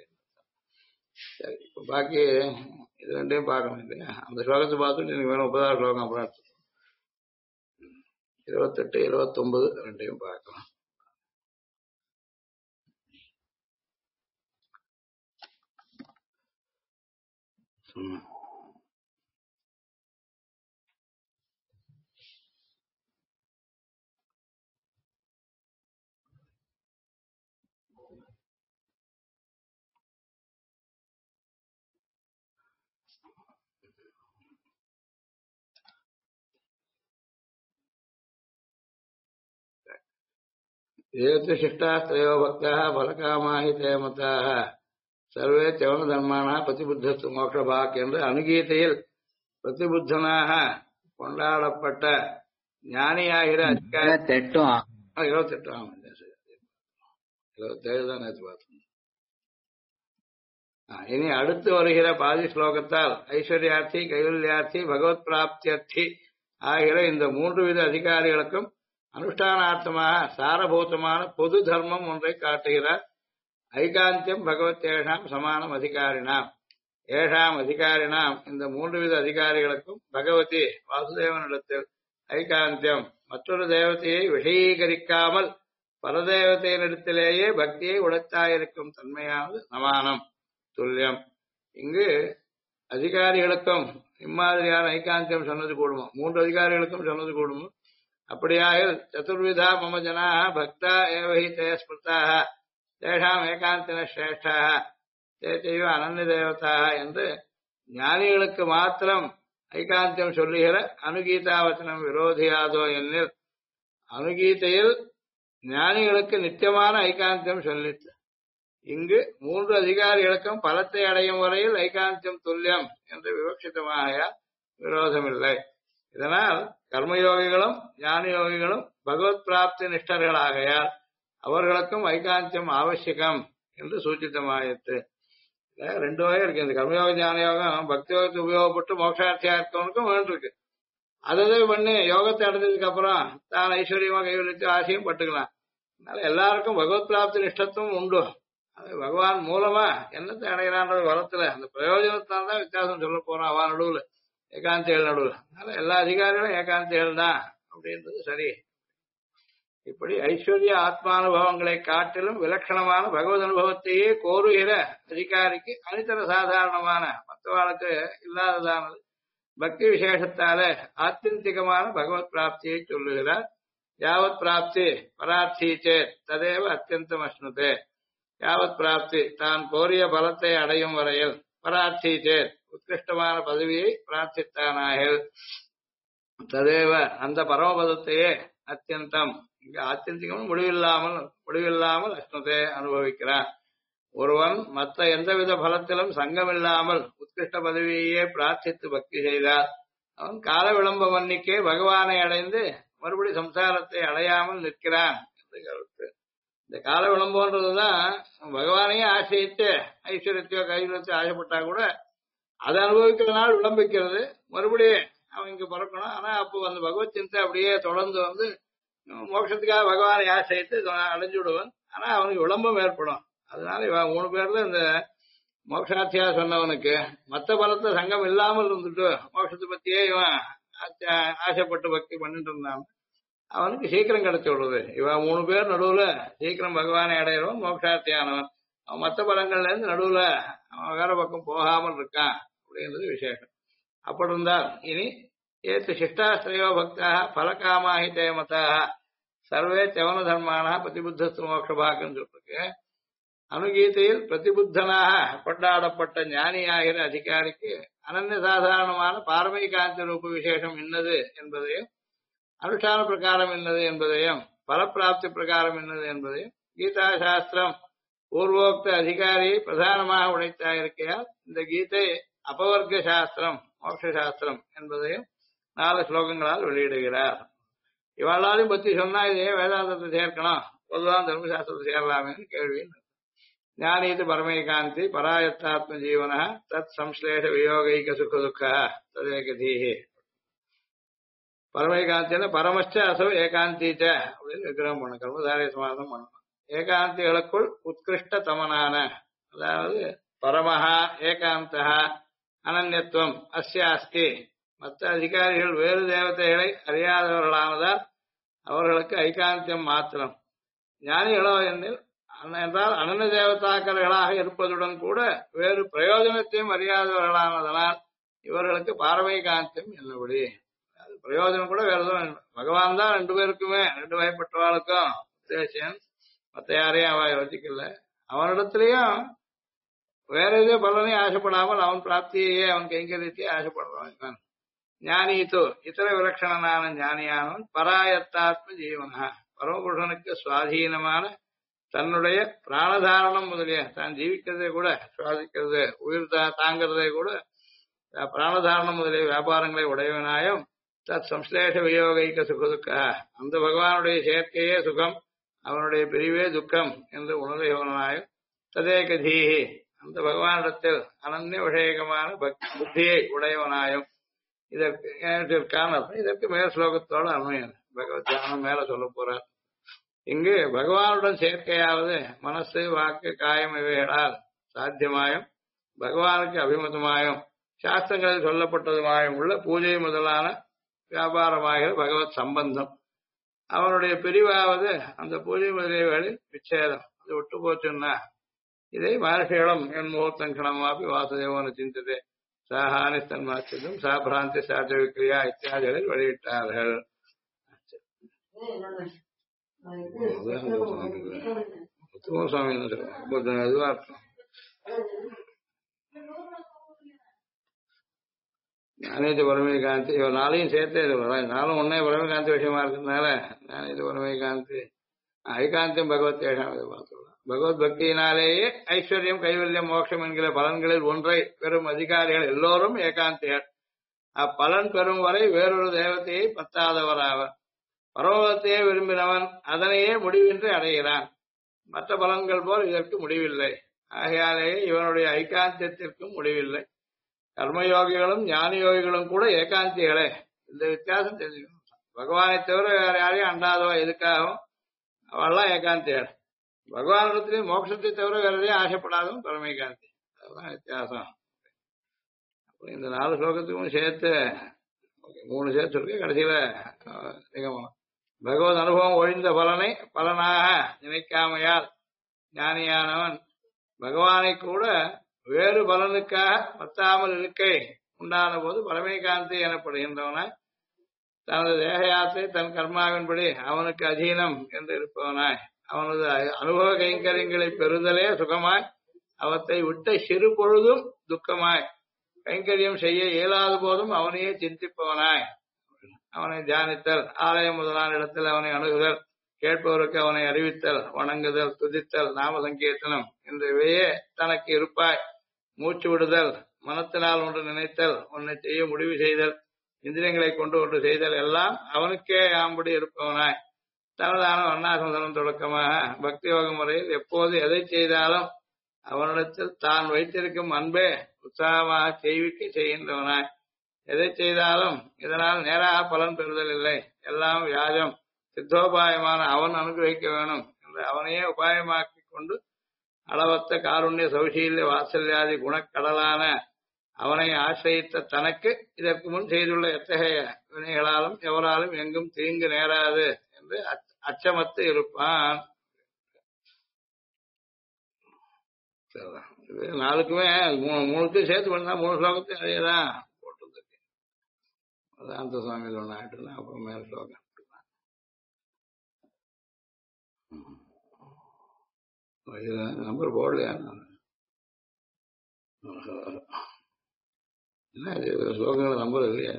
சரி, இப்ப பாக்கி இது ரெண்டையும் பார்க்கணும் இல்லையா? அந்த ஸ்லோகத்தை பார்த்துட்டு எனக்கு வேணும் 30வது ஸ்லோகம் அப்புறம் 28, 29 ரெண்டையும் பார்க்கலாம். ஏத்து சிஷ்டாஸ்திரயோ பக்தாக பலகாமாஹி தேமதாக சர்வே சவண தர்மானா பிரதிபுத்தஸ்து மோட்சபாக் என்று அனுகீதையில் பிரதிபுத்தனாக கொண்டாடப்பட்ட ஞானியாகிற அதிகாரி 28 தான் நேற்று பார்த்தோம். இனி அடுத்து வருகிற பாதி ஸ்லோகத்தால் ஐஸ்வர்யார்த்தி கைவல்யார்த்தி பகவத் பிராப்தியர்த்தி ஆகிற இந்த 3 வித அதிகாரிகளுக்கும் அனுஷ்டானார்த்தமாக சாரபூதமான பொது தர்மம் ஒன்றை காட்டுகிறார். ஐகாந்தியம் பகவத்தேஷாம் சமானம் அதிகாரினாம். ஏஷாம் அதிகாரினாம் இந்த 3 வித அதிகாரிகளுக்கும் பகவதி வாசுதேவனிடத்தில் ஐகாந்தியம் மற்றொரு தேவதையை விஷயீகரிக்காமல் பரதேவதையினிடத்திலேயே பக்தியை உடைத்தாயிருக்கும் தன்மையானது சமானம் துல்லியம். இங்கு அதிகாரிகளுக்கும் இம்மாதிரியான ஐகாந்தியம் சொன்னது கூடுமோ, 3 அதிகாரிகளுக்கும் சொன்னது கூடுமோ. அப்படியாக சதுர்விதா மம ஜனா பக்தா ஏவஹி தே ஸ்மிருதாக தேஷாம் ஏகாந்தின சிரேஷ்டாக தேச்சைவ அனன்ய தேவதாக என்று ஞானிகளுக்கு மாத்திரம் ஐகாந்தியம் சொல்லுகிற அனுகீதாவச்சனம் விரோதியாதோ என்னில் அனுகீதையில் ஞானிகளுக்கு நித்தியமான ஐகாந்தியம் சொல்லிட்டு இங்கு 3 அதிகாரிகளுக்கும் பலத்தை அடையும் வரையில் ஐகாந்தியம் துல்லியம் என்று விவக்ஷிதமாக விரோதமில்லை. இதனால் கர்மயோகிகளும் ஞான யோகிகளும் பகவத் பிராப்தி நிஷ்டர்களாகையால் அவர்களுக்கும் ஐகாந்தியம் அவசியம் என்று சூச்சிதமாயிற்று. 2 வகை இருக்கு. இந்த கர்மயோக ஞான யோகம் பக்தி யோகத்தை உபயோகப்பட்டு மோட்சார்த்தியா இருக்கவனுக்கும் வேண்டியிருக்கு. அதை பண்ணி யோகத்தை அடைஞ்சதுக்கு அப்புறம் தான் ஐஸ்வர்யமா கைவிழித்து ஆசையும் பட்டுக்கலாம். அதனால எல்லாருக்கும் பகவத் பிராப்தி நிஷ்டத்துவம் உண்டு. அது பகவான் மூலமா என்னத்தை அடைகிறான்றது வளத்துல அந்த பிரயோஜனத்தால்தான் வித்தியாசம் சொல்ல போறான் அவன் நடுவுல ஏகாந்திகள் நடுவுல. அதனால எல்லா அதிகாரிகளும் ஏகாந்திகள் தான் அப்படின்றது சரி. இப்படி ஐஸ்வர்ய ஆத்மானுபவங்களை காட்டிலும் விலட்சணமான பகவத் அனுபவத்தையே கோருகிற அதிகாரிக்கு அனிதர சாதாரணமான மற்றவாளுக்கு இல்லாததானது பக்தி விசேஷத்தால ஆத்தியந்திகமான பகவத் பிராப்தியை சொல்லுகிறார். யாவத் பிராப்தி பரார்த்தி சேத் ததேவ அத்தியந்தம் அஷ்ணுதே. யாவத் பிராப்தி தான் கோரிய பலத்தை அடையும் வரையில், பரார்த்தி சேத் உத்கிருஷ்டமான பதவியை பிரார்த்தித்தானாயில் ததேவ அந்த பரமபதத்தையே அத்தியந்தம் இங்க ஆத்தியந்திகம் முடிவில்லாமல் அஷ்டத்தை அனுபவிக்கிறான். ஒருவன் மற்ற எந்தவித பலத்திலும் சங்கமில்லாமல் உத்கிருஷ்ட பதவியையே பிரார்த்தித்து பக்தி செய்தால் அவன் கால விளம்ப மன்னிக்கே பகவானை அடைந்து மறுபடி சம்சாரத்தை அடையாமல் நிற்கிறான் என்று கருத்து. இந்த கால விளம்பம்ன்றதுதான் பகவானையே ஆசையிட்டு ஐஸ்வர்யத்தையோ கைவிடத்தையோ ஆசைப்பட்டா கூட அதை அனுபவிக்கிற நாள் விளம்பிக்கிறது, மறுபடியும் அவன் இங்க பிறக்கணும். ஆனா அப்போ அந்த பகவத் சிந்தை அப்படியே தொடர்ந்து மோட்சத்துக்காக பகவானை ஆசைத்து அடைஞ்சு விடுவன். ஆனா அவனுக்கு விளம்பம் ஏற்படும். அதனால இவன் 3 பேர்ல இந்த மோட்சார்த்தியா சொன்னவனுக்கு மத்த பலத்தை சங்கம் இல்லாமல் இருந்துட்டு மோட்சத்தை பத்தியே இவன் ஆசைப்பட்டு பக்தி பண்ணிட்டு இருந்தான். அவனுக்கு சீக்கிரம் கிடைச்சு விடுறது. இவன் 3 பேர் நடுவுல சீக்கிரம் பகவானை அடையிறவன் மோட்சார்த்தியானவன். அவன் மத்த பலங்கள்ல இருந்து நடுவுல அவன் வேற பக்கம் போகாமல் இருக்கான் அப்படின்றது விசேஷம். அப்படி இருந்தால் இனி ஏத்து சிஷ்டாஸ்திரையோ பக்தா பலகாமாஹிதே மதாக சர்வே செவன தர்மான பிரதிபுத்தஸ்து மோட்சபாக்குன்னு சொல்லிருக்கு. அனுகீதையில் பிரதிபுத்தனாக கொண்டாடப்பட்ட ஞானியாகிற அதிகாரிக்கு அனன்ய சாதாரணமான பாரமை காந்தி ரூப விசேஷம் இன்னது என்பதையும் அனுஷ்டான பிரகாரம் என்னது என்பதையும் பலப்பிராப்தி பிரகாரம் என்னது என்பதையும் கீதா சாஸ்திரம் பூர்வோக்த அதிகாரியை பிரதானமாக உடைத்தாயிருக்கையால் இந்த கீதை அபவர்க்க சாஸ்திரம் மோட்ச சாஸ்திரம் என்பதையும் 4 ஸ்லோகங்களால் வெளியிடுகிறார். இவளாலையும் பத்தி சொன்னா இதையே வேதாந்தத்தை சேர்க்கணும், பொதுவாக தர்மசாஸ்திரத்தை சேரலாமேன்னு கேள்வி. ஞானீது பரமேகாந்தி பராயத்தாத்ம ஜீவன தத் சம்ஸ்லேஷ வியோகைக சுக துக்க ததேகதீஹி. பரமேகாந்தின பரமச்ச அசோ ஏகாந்தீச்ச அப்படின்னு விக்கிரகம் பண்ணணும், கர்மதாரிய சமாதம் பண்ணணும். ஏகாந்திகளுக்குள் உத்கிருஷ்ட தமனான, அதாவது பரமஹா ஏகாந்தஹா அனன்யத்துவம் அஸ்ய அஸ்தி. மற்ற அதிகாரிகள் வேறு தேவதைகளை அறியாதவர்களானதால் அவர்களுக்கு ஐகாந்தியம் மாத்திரம். ஞானிகளோ என்றால் அனன்ய தேவதாக்கர்களாக இருப்பதுடன் கூட வேறு பிரயோஜனத்தையும் அறியாதவர்களானதனால் இவர்களுக்கு பாரமைகாந்தியம் என்னபடி. அது பிரயோஜனம் கூட வேற எதுவும் பகவான் தான் 2 பேருக்குமே 2 வகைப்பட்டவாளுக்கும் உத்தேசம். மற்ற யாரையும் அவ யோசிக்கல. அவனிடத்திலையும் வேற எதோ பலனையும் ஆசைப்படாமல் அவன் பிராப்தியே அவன் கைங்கரியத்தையே ஆசைப்படுறான். ஞானித்தோ இத்தர விலட்சணனான ஞானியானவன் பராயத்தாத்ம ஜீவனா பரமபுருஷனுக்கு சுவாதீனமான தன்னுடைய பிராணதாரணம் முதலிய தான் ஜீவிக்கிறதே கூட சுவாசிக்கிறது உயிர் தாங்கிறதே கூட பிராணதாரணம் முதலிய வியாபாரங்களை உடையவனாயும் தத் சம்ஸ்லேஷ வியோகைக்க சுகதுக்க அந்த பகவானுடைய சேர்க்கையே சுகம் அவனுடைய பிரிவே துக்கம் என்று உணர்வுவனாயும் ததேகதீஹி அந்த பகவானிடத்தில் அனன்ய விஷயகமான புத்தியை உடையவனாயும் இதற்கு மேல் ஸ்லோகத்தோடு அன்மையன் பகவத் தியானம் மேல சொல்ல போறார். இங்கு பகவானுடன் சேர்க்கையாவது மனசு வாக்கு காயம் இவைகளால் சாத்தியமாயும் பகவானுக்கு அபிமதமாயும் சாஸ்திரங்களில் சொல்லப்பட்டதுமாயும் உள்ள பூஜை முதலான வியாபாரமாகிற பகவத் சம்பந்தம். அவனுடைய பிரிவாவது அந்த பூஜை முதலியவர்களில் விச்சேதம், அது விட்டு போச்சுன்னா இதை மகர்ஷிகளும் என் முகூர்த்தம் கணமாப்பி வாசுதேவன சிந்ததே சாஹானி தன்மாச்சதும் சாபிராந்தி சாத்த விக்ரியா இத்தியாதிகளில் வெளியிட்டார்கள். சுவாமி இதுவா இருக்கும். ஞானேஜ பரமேகாந்தி இவ 4ஐயும் சேர்த்தே நாளும் ஒன்னே பரமேகாந்தி விஷயமா இருக்கிறதுனால ஞானேஜ பரமேகாந்தி ஐகாந்தியம் பகவத் பார்த்துள்ளோம். பகவத் பக்தியினாலேயே ஐஸ்வர்யம் கைவல்யம் மோட்சம் என்கிற பலன்களில் ஒன்றை பெறும் அதிகாரிகள் எல்லோரும் ஏகாந்தியர். அப்பலன் பெறும் வரை வேறொரு தேவத்தையை பத்தாதவராவர். பரமபதத்தையே விரும்பினவன் அதனையே முடிவின்றி அடைகிறான். மற்ற பலன்கள் போல் இதற்கு முடிவில்லை. ஆகையாலேயே இவனுடைய ஐகாந்தியத்திற்கும் முடிவில்லை. கர்மயோகிகளும் ஞான யோகிகளும் கூட ஏகாந்திகளே. இந்த வித்தியாசம் தெரிஞ்சுக்கணும். பகவானை தவிர வேற யாரையும் அண்டாதவா எதுக்காகவும் அவெல்லாம் ஏகாந்திகள். பகவானிடத்திலேயே மோட்சத்தை தவிர வேற எதையும் ஆசைப்படாதவன் பரமேகாந்தி. அதுதான் வித்தியாசம். இந்த 4 ஸ்லோகத்துக்கும் சேர்த்து 3 சேர்த்து இருக்கு. கடைசியில நிகமனம் பகவத் அனுபவம் ஒழிந்த பலனை பலனாக நினைக்காமையால் ஞானியானவன் பகவானை கூட வேறு பலனுக்காக பத்தாமல் இருக்கை உண்டான போது பரமேகாந்தி எனப்படுகின்றவனாய் தனது தேக யாத்திரை தன் கர்மாவின்படி அவனுக்கு அதீனம் என்று இருப்பவனாய் அவனது அனுபவ கைங்கரியங்களை பெறுதலே சுகமாய் அவற்றை விட்ட சிறு பொழுதும் துக்கமாய் கைங்கரியம் செய்ய இயலாத போதும் அவனையே சிந்திப்பவனாய் அவனை தியானித்தல், ஆலயம் முதலான இடத்தில் அவனை அணுகுதல், கேட்பவருக்கு அவனை அறிவித்தல், வணங்குதல், துதித்தல், நாம சங்கீர்த்தனம் என்றவையே தனக்கு இருப்பாய். மூச்சு விடுதல், மனத்தினால் ஒன்று நினைத்தல், ஒன்றை செய்ய முடிவு செய்தல், இந்திரியங்களை கொண்டு ஒன்று செய்தல் எல்லாம் அவனுக்கே ஆம்படி இருப்பவனாய் தனதான வர்ணாசிரமம் தொடக்கமாக பக்தி யோக முறையில் எப்போது எதை செய்தாலும் அவனிடத்தில் தான் வைத்திருக்கும் அன்பே உற்சாகமாக செய்விக்க செய்கின்றவனாய் எதை செய்தாலும் இதனால் நேராக பலன் பெறுதல் இல்லை, எல்லாம் வியாஜம், சித்தோபாயமான அவன் அனுகிரகிக்க வேணும் என்று அவனையே உபாயமாக்கி கொண்டு அளவத்த காருண்ய சௌசீல்ய வாத்சல்யாதி குணக்கடலான அவனை ஆசிரியித்த தனக்கு இதற்கு முன் செய்துள்ள எத்தகைய வினைகளாலும் எவராலும் எங்கும் தீங்கு நேராது என்று அச்சமத்து இருப்பான். இது நாளுக்குமே மூணுக்கும் சேர்த்து பண்ணா 3 ஸ்லோகத்தையும் அதேதான் போட்டிருக்கு. வேதாந்த சுவாமியில் ஒன்று ஆயிட்டுனா அப்புறம் மேல ஸ்லோகம் நம்பர் போடலையா? என்ன ஸ்லோகங்கள் நம்பர் இல்லையா?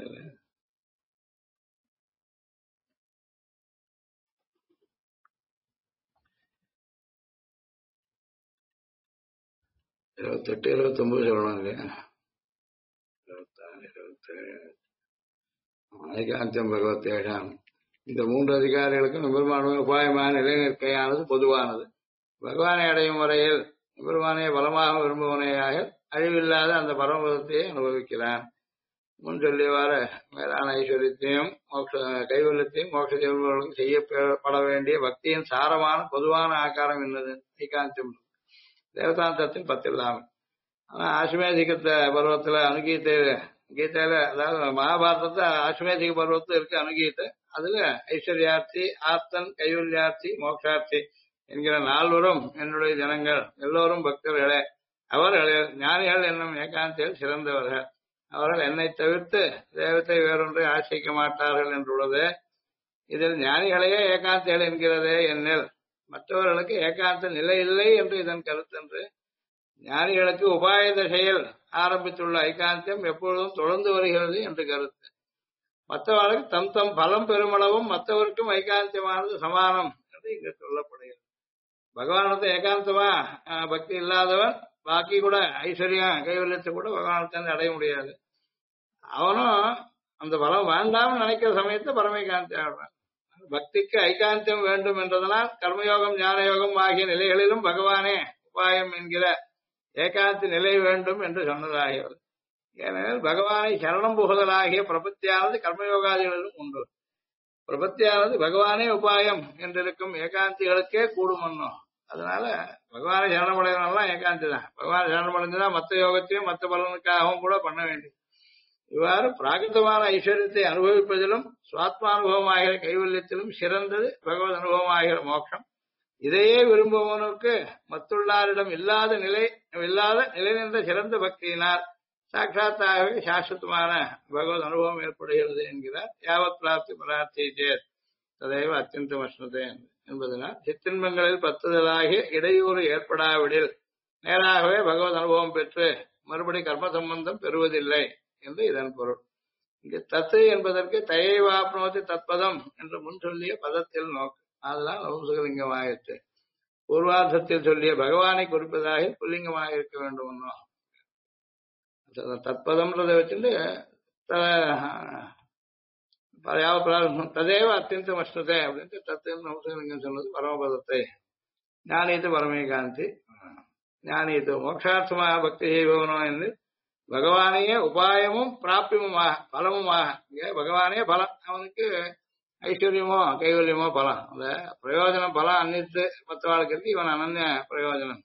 இருபத்தெட்டு 29 சொல்லணும் இல்லையா? 26 27 ஐகாந்தியம் பகவத்தேஷாம். இந்த 3 அதிகாரிகளுக்கும் பெருமான உபாயமான நிலைநிற்கையானது பொதுவானது. பகவானை அடையும் வரையில் பெருமானை பலமாக விரும்புவனையாக அழிவில்லாத அந்த பரமபதத்தையே அனுபவிக்கிறான். முன் சொல்லியவாறு மேலான ஐஸ்வர்யத்தையும் கைவல்யத்தையும் மோட்சத்தை விரும்புவர்களுக்கு செய்யப்பட வேண்டிய பக்தியின் சாரமான பொதுவான ஆக்காரம் என்னது? ஐகாந்தியம் தேவதாந்தத்தின் 10 இல்லாமல். ஆனா ஆசுமேதிகத்தை பருவத்துல கீதையில அதாவது மகாபாரதத்தை ஆசுமேதிக பருவத்துல இருக்கு அனுகீதை. அதுல ஐஸ்வர்யார்த்தி, ஆர்த்தன், கைவல்யார்த்தி, மோட்சார்த்தி என்கிற 4வரும் என்னுடைய ஜனங்கள் எல்லோரும் பக்தர்களே. அவர்கள் ஞானிகள் என்னும் ஏகாந்தியில் சிறந்தவர்கள். அவர்கள் என்னை தவிர்த்து தெய்வத்தை வேறொன்றை ஆசிரிக்க மாட்டார்கள் என்றுள்ளது. இதில் ஞானிகளையே ஏகாந்திகள் என்கிறதே என்னில் மற்றவர்களுக்கு ஏகாந்த நிலை இல்லை என்று இதன் கருத்தென்று. ஞானிகளுக்கு உபாய தசையில் ஆரம்பித்துள்ள ஐகாந்தியம் எப்பொழுதும் தொடர்ந்து வருகிறது என்று கருத்து. மற்றவர்களுக்கு தம் தம் பலம் பெருமளவும் மற்றவருக்கும் ஐகாந்தியமானது சமானம் என்று இங்கு சொல்லப்படுகிறது. பகவானத்தை ஏகாந்தமா பக்தி இல்லாதவன் பாக்கி கூட ஐஸ்வர்யம் கைவல்யத்தை கூட பகவானத்தை அடைய முடியாது. அவனும் அந்த பலம் வேண்டாம்னு நினைக்கிற சமயத்தை பரமேகாந்தி ஆடுறான். பக்திக்கு ஐகாந்தியம் வேண்டும் என்றதனால் கர்மயோகம் ஞான யோகம் ஆகிய நிலைகளிலும் பகவானே உபாயம் என்கிற ஏகாந்தி நிலை வேண்டும் என்று சொன்னதாகிறது. ஏனெனில் பகவானை சரணம் புகுதலாகிய பிரபத்தியானது கர்மயோகாதிகளிலும் உண்டு. பிரபத்தியானது பகவானே உபாயம் என்றிருக்கும் ஏகாந்திகளுக்கே கூடுமன்னோ. அதனால பகவானை சரணமடைவதெல்லாம் ஏகாந்தி தான். பகவானை சரணமடைந்துதான் மற்ற யோகத்தையும் மற்ற பலனுக்காகவும் கூட பண்ண வேண்டும். இவ்வாறு பிராகிருதமான ஐஸ்வர்யத்தை அனுபவிப்பதிலும் சுவாத்மானுபவமாகிற கைவல்யத்திலும் சிறந்தது பகவத் அனுபவமாகிற மோட்சம். இதையே விரும்புவனுக்கு மத்துள்ளாரிடம் இல்லாத நிலை நின்ற சிறந்த பக்தியினால் சாட்சாத்தாகவே சாஸ்வதமான பகவத் அனுபவம் ஏற்படுகிறது என்கிறார். யாவத் பிராப்தி பரார்த்தி சேத் ததைவ அத்தியந்தம் அஸ்னதே என்பதனால் சிற்றின்பங்களில் பத்துதலாகிய இடையூறு ஏற்படாவிடில் நேராகவே பகவத் அனுபவம் பெற்று மறுபடி கர்ம சம்பந்தம் பெறுவதில்லை என்று இதன் பொருள். இங்கு தத்து என்பதற்கு தயைவாப்னோதி தத்பதம் என்று முன் சொல்லிய பதத்தில் நோக்கு. அதெல்லாம் நபும்சகலிங்கமாயிற்று. பூர்வார்த்தத்தில் சொல்லிய பகவானை குறிப்பதாக புல்லிங்கமாக இருக்க வேண்டும். தத்பதம்ன்றதை வச்சுட்டு ததேவ அத்தியந்தம் அஷ்டதே அப்படின்ட்டு தத்து நபும்சகலிங்கம் சொன்னது பரமபதத்தை. ஞானீத்து பரமேகாந்தி ஞானீத்து மோட்சார்த்தமாக பக்தி செய்பவனோ என்று பகவானையே உபாயமும் பிராபியமுமாக பலமுமாக. இங்க பகவானே பலம், அவனுக்கு ஐஸ்வர்யமோ கைவல்யமோ பலம். அந்த பிரயோஜனம் பலம் அன்னித்து மற்றவாளுக்கு இருக்கு, இவன் அனன்ய பிரயோஜனம்.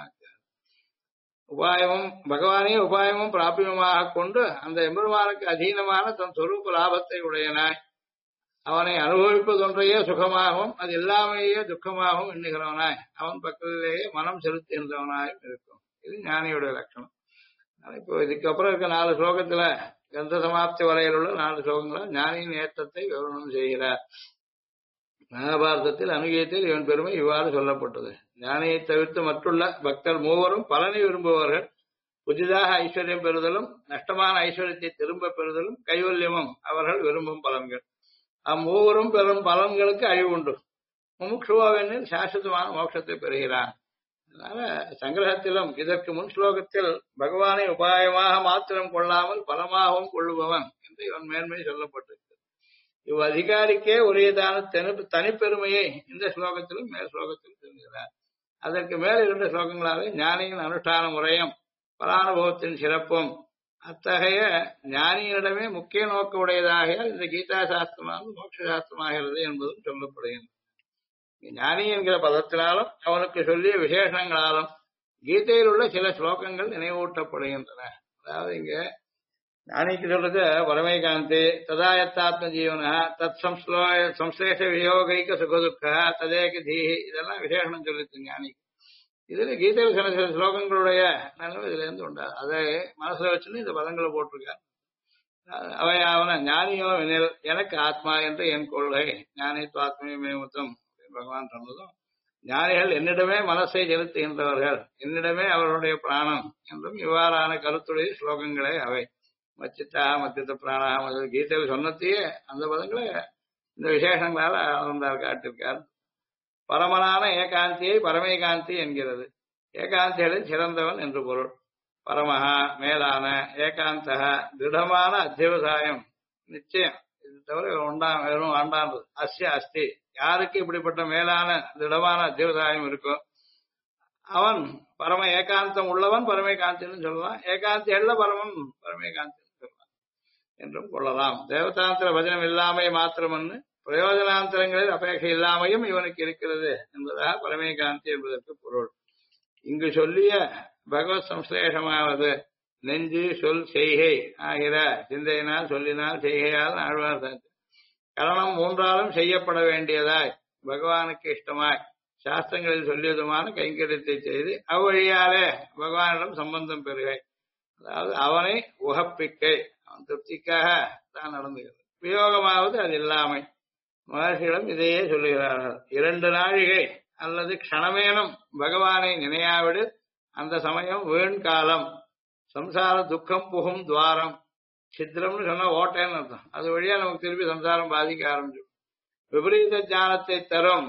உபாயமும் பகவானே உபாயமும் பிராபியமாக கொண்டு அந்த எம்பெருமானுக்கு அதீனமான தன் சொரூப லாபத்தை உடையனாய் அவனை அனுபவிப்பதொன்றையே சுகமாகவும் அது இல்லாமையே துக்கமாகவும் எண்ணுகிறவனாய் அவன் பக்கத்திலேயே மனம் செலுத்துகின்றவனாயும் இருக்கும். இது ஞானியுடைய லட்சணம். இப்போ இதுக்கப்புறம் இருக்க 4 ஸ்லோகத்துல கந்த சமாப்தி வரையில் உள்ள 4 ஸ்லோகங்கள ஞானியின் ஏற்றத்தை விவரணம் செய்கிறார். மகாபாரதத்தில் அனுகீதத்தில் இவன் பெருமை இவ்வாறு சொல்லப்பட்டது. ஞானியை தவிர்த்து மற்றுள்ள பக்தர் மூவரும் பலனை விரும்புவார்கள். புதிதாக ஐஸ்வர்யம் பெறுதலும் நஷ்டமான ஐஸ்வர்யத்தை திரும்ப பெறுதலும் கைவல்யமும் அவர்கள் விரும்பும் பலன்கள். அம்மூவரும் பெறும் பலன்களுக்கு அழிவு உண்டு. முமுட்சுவாவெனில் சாஸ்வதமான மோட்சத்தை பெறுகிறான். அதனால சங்கிரகத்திலும் இதற்கு முன் ஸ்லோகத்தில் பகவானை உபாயமாக மாத்திரம் கொள்ளாமல் பலமாகவும் கொள்ளுபவன் என்று இவன் மேன்மை சொல்லப்பட்டிருக்கு. இவ் அதிகாரிக்கே உரியதான தனிப்பெருமையை இந்த ஸ்லோகத்திலும் மேல் ஸ்லோகத்திலும் தெரிகிறார். அதற்கு மேல் 2 ஸ்லோகங்களாக ஞானியின் அனுஷ்டான முறையும் பலானுபவத்தின் சிறப்பும் அத்தகைய ஞானியிடமே முக்கிய நோக்க உடையதாக இந்த கீதா சாஸ்திரமானது மோட்ச சாஸ்திரமாகிறது என்பதும் சொல்லப்படுகின்றது. ஞானி என்கிற பதத்தினாலும் அவனுக்கு சொல்லிய விசேஷங்களாலும் கீதையில் உள்ள சில ஸ்லோகங்கள் நினைவூட்டப்படுகின்றன. அதாவது இங்க ஞானிக்கு சொல்றது பரமேகாந்தி ததாயத்தாத்ம ஜீவன தத் சம்ஸ்லேஷ வியோகைக்க சுகதுக்க ததேக தீஹி இதெல்லாம் விசேஷம் சொல்லிட்டு ஞானிக்கு. இதுல கீதையில் சில ஸ்லோகங்களுடைய நிலைமை இதுல இருந்து உண்டா அதை மனசுல வச்சுன்னு இந்த பதங்களை போட்டிருக்காரு. அவை அவன ஞானியோ எனில் எனக்கு ஆத்மா என்று என் கொள்கை ஞானித்வாத்மே மேமுத்தம் பகவான் சொன்னதும் ஞானிகள் என்னிடமே மனசை செலுத்துகின்றவர்கள், என்னிடமே அவர்களுடைய பிராணம் என்றும் இவ்வாறான கருத்துடைய ஸ்லோகங்களே அவை. மச்சித்தா மத்தித்த பிராணம் கீதையில் சொன்னத்தையே அந்த பதங்களை இந்த விசேஷங்களால் ஆனந்தார் காட்டிருக்கார். பரமனான ஏகாந்தியை பரமேகாந்தி என்கிறது. ஏகாந்திகளில் சிறந்தவன் என்று பொருள். பரமஹா மேலான, ஏகாந்தகா திருடமான அத்தியவசாயம் நிச்சயம், இது தவிர வெறும் ஆண்டான்றது. அஸ்ய அஸ்தி யாருக்கு இப்படிப்பட்ட மேலான திடமான அத்தியவசாயம் இருக்கோ அவன் பரம ஏகாந்தம் உள்ளவன் பரமேகாந்தின்னு சொல்லலாம். ஏகாந்தி எல்ல பரமன் பரமேகாந்தின்னு சொல்லலாம் என்றும் கொள்ளலாம். தேவதாந்திர பஜனம் இல்லாமை மாத்திரமன்னு பிரயோஜனாந்தரங்களில் அபேட்சை இல்லாமையும் இவனுக்கு இருக்கிறது என்பதாக பரமேகாந்தி என்பதற்கு பொருள். இங்கு சொல்லிய பகவத் சம்ஸ்லேஷமாவது நெஞ்சு சொல் செய்கை ஆகிற சிந்தையினால் சொல்லினால் செய்கையால் ஆழ்வார் கரணம் 3ஆலும் செய்யப்பட வேண்டியதாய் பகவானுக்கு இஷ்டமாய் சாஸ்திரங்களில் சொல்லியதுமான கைங்கரியத்தை செய்து அவ்வழியாலே பகவானிடம் சம்பந்தம் பெறுகை. அதாவது அவனை உகப்பிக்கை, அவன் திருப்திக்காக தான் நடந்துகிறது. வியோகமாவது அது இல்லாமை. மகர்ஷிகளும் இதையே சொல்லுகிறார்கள். 2 நாழிகை அல்லது க்ஷணமேனும் பகவானை நினையாவிடு அந்த சமயம் வீண் காலம், சம்சார துக்கம் புகும் துவாரம். சித்திரம்னு சொன்னா ஓட்டைன்னு அர்த்தம். அது வழியா நமக்கு திருப்பி சம்சாரம் பாதிக்க ஆரம்பிச்சு விபரீத ஞானத்தை தரும்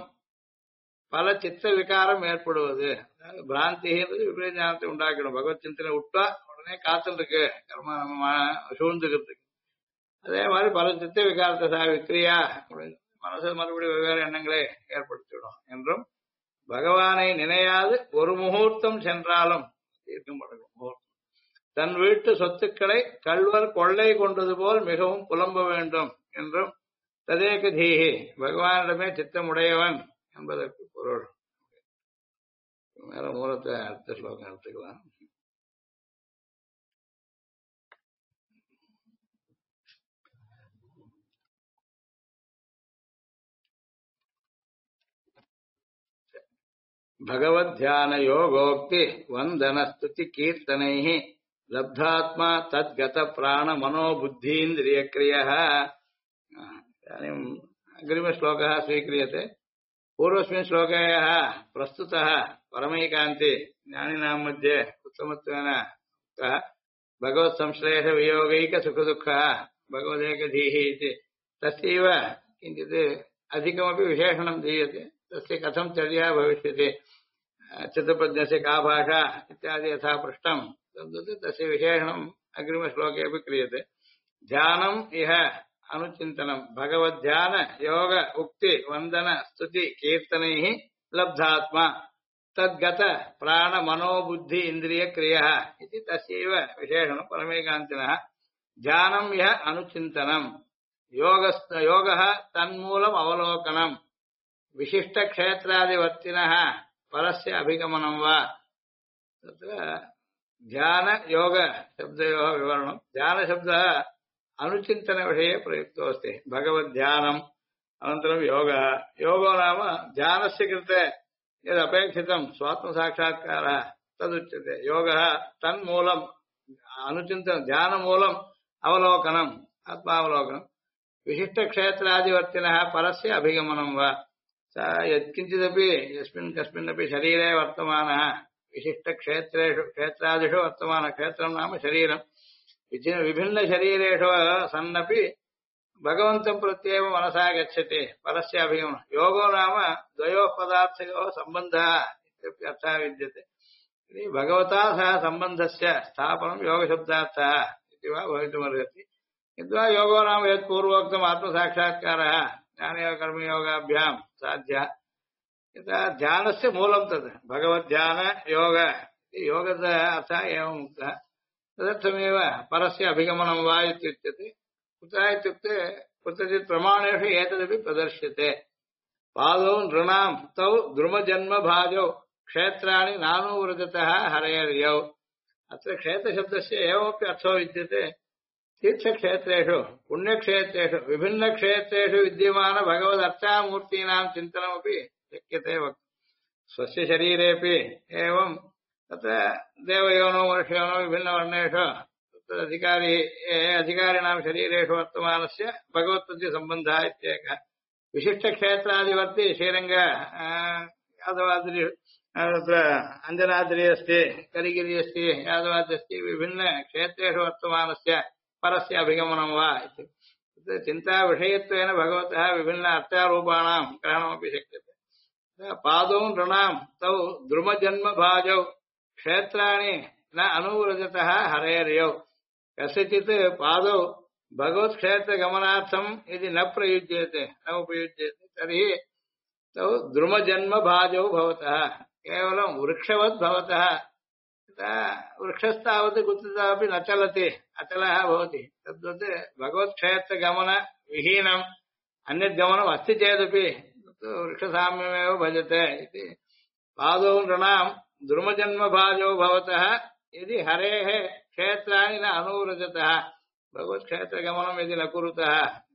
பல சித்த விகாரம் ஏற்படுவது. பிராந்தின்றது விபரீத ஞானத்தை உண்டாக்கிடும். பகவத் சிந்தனை விட்டா உடனே காத்துட்டு இருக்கு கர்ம நம்ம சூழ்ந்துக்கிறதுக்கு. அதே மாதிரி பல சித்த விகாரத்தை விக்ரியா மனசு மறுபடியும் வெவ்வேறு எண்ணங்களை ஏற்படுத்திவிடும் என்றும் பகவானை நினையாது ஒரு முகூர்த்தம் சென்றாலும் தீர்க்கம் முகூர்த்தம் தன் வீட்டு சொத்துக்களை கள்வர் கொள்ளை கொண்டது போல் மிகவும் புலம்ப வேண்டும் என்றும் ததேக தீஹி பகவானிடமே சித்தமுடையவன் என்பதற்கு பொருள். மேல மூலத்தை அடுத்த ஸ்லோகம் எடுத்துக்கலாம். பகவத் தியான யோகோக்தி வந்தன ஸ்துதி கீர்த்தனைஹ லப்தாத்மா தத்கத பிராண மனோபுத்தீந்திரிய கிரியः. अग्रिमश्लोकः स्वीक्रियते. पूर्वस्मिन् श्लोके यः प्रस्तुतः परमैकान्ति ज्ञानिनां मध्ये उत्तमत्वेन उक्तः भगवत् संश्लेष वियोगैक सुखदुःखः भगवदेकधीः इति तस्यैव किञ्चित् अधिकमपि विशेषणं दीयते. तस्य कथं चर्या भविष्यति, चित्तप्रज्ञस्य का भाषा इत्यादि यथा पृष्टं तद्वत् तस्य विशेषणम् अग्रिमश्लोकेऽपि क्रियते. ध्यानम् इह अनुचिन्तनम् भगवद्ध्यान योग उक्ति वंदन स्तुति कीर्तनैः लब्धात्मा तद्गत प्राण मनोबुद्धि इंद्रिय क्रियः इति तस्यैव विशेषणम् परमेकान्तिनः. ध्यानम् यः अनुचिन्तनम् योगः तन्मूलम् अवलोकनम् विशिष्ट क्षेत्रादिवर्तिनः परस्य अभिगमनं वा. तत्र ध्यान योग शब्दयोः विवरणम्. ध्यान शब्दः अनुचिंतन विषये प्रयुक्तोऽस्ति. भगवद्ध्यानम् अनन्तरं योगः. योगो नाम ध्यानस्य कृते यदपेक्षितं स्वात्मसाक्षात्कारः तदुच्यते. योगः तन्मूलम् अनुचिन्तनं ध्यानमूलम् अवलोकनम् आत्मावलोकनम् विशिष्टक्षेत्रादिवर्तिनः परस्य अभिगमनं वा. स यत्किञ्चिदपि यस्मिन् कस्मिन्नपि शरीरे वर्तमानः विशिष्टक्षेत्रेषु क्षेत्रादिषु वर्तमान क्षेत्रं नाम शरीरं विभिन्नशरीरेषु सन्नपि भगवन्तं प्रत्येव मनसा गच्छति परस्य अभिगमनं योगो नाम द्वयोः पदार्थयोः सम्बन्धः इत्यर्थः विद्यते भगवता सह सम्बन्धस्य स्थापनं योगशब्दार्थः इति वा भवितुमर्हति यद्वा योगो नाम यत् पूर्वोक्तम् आत्मसाक्षात्कारः ज्ञानयोग कर्मयोगाभ्यां साध्यः यथा ध्यानस्य मूलं तद् भगवद्ध्यान योग योगस्य अर्थः एवम् उक्तः तदर्थमेव परस्य अभिगमनं वा इत्युच्यते कुतः इत्युक्ते कुत्रचित् प्रमाणेषु एतदपि प्रदर्श्यते पादौ नृणां तौ द्रुमजन्मभाजौ क्षेत्राणि नानुव्रजतः हरेर्यौ अत्र क्षेत्रशब्दस्य एवमपि अर्थो विद्यते तीर्थक्षेत्रेषु पुण्यक्षेत्रेषु विभिन्नक्षेत्रेषु विद्यमान भगवदर्थामूर्तीनां चिन्तनमपि शक्यते स्वस्य शरीरेपि एवं तत्र देवयोनो मनुष्ययोनो विभिन्नवर्णेषु अधिकारिणां शरीरेषु वर्तमानस्य भगवत्प्रतिसम्बन्धः इत्येकः विशिष्टक्षेत्रादिवर्ति श्रीरङ्ग यादवाद्रि तत्र अञ्जनाद्रि अस्ति कलिगिरि अस्ति यादवाद्रि अस्ति विभिन्नक्षेत्रेषु वर्तमानस्य परस्य अभिगमनं वा इति चिन्ताविषयत्वेन भगवतः विभिन्न अर्थारूपाणां ग्रहणमपि शक्यते पादौ नृणां तौ द्रुमजन्मभाजौ क्षेत्राणि न अनुव्रजतः हरेर्यौ कस्यचित् पादौ भगवत्क्षेत्रगमनार्थं यदि न प्रयुज्यते न उपयुज्यते तर्हि तौ द्रुमजन्मभाजौ भवतः केवलं वृक्षवत् भवतः वृक्षस्तावत् कुत्रचिदपि न चलति अचलः भवति तद्वत् भगवत्क्षेत्रगमन विहीनम् अन्यद्गमनम् अस्ति चेदपि वृक्षसाम्यमेव भजते इति पादौ नृणां द्रुमजन्मभाजौ भवतः यदि हरेः क्षेत्राणि न अनुव्रजतः भगवत्क्षेत्रगमनं यदि न कुरुतः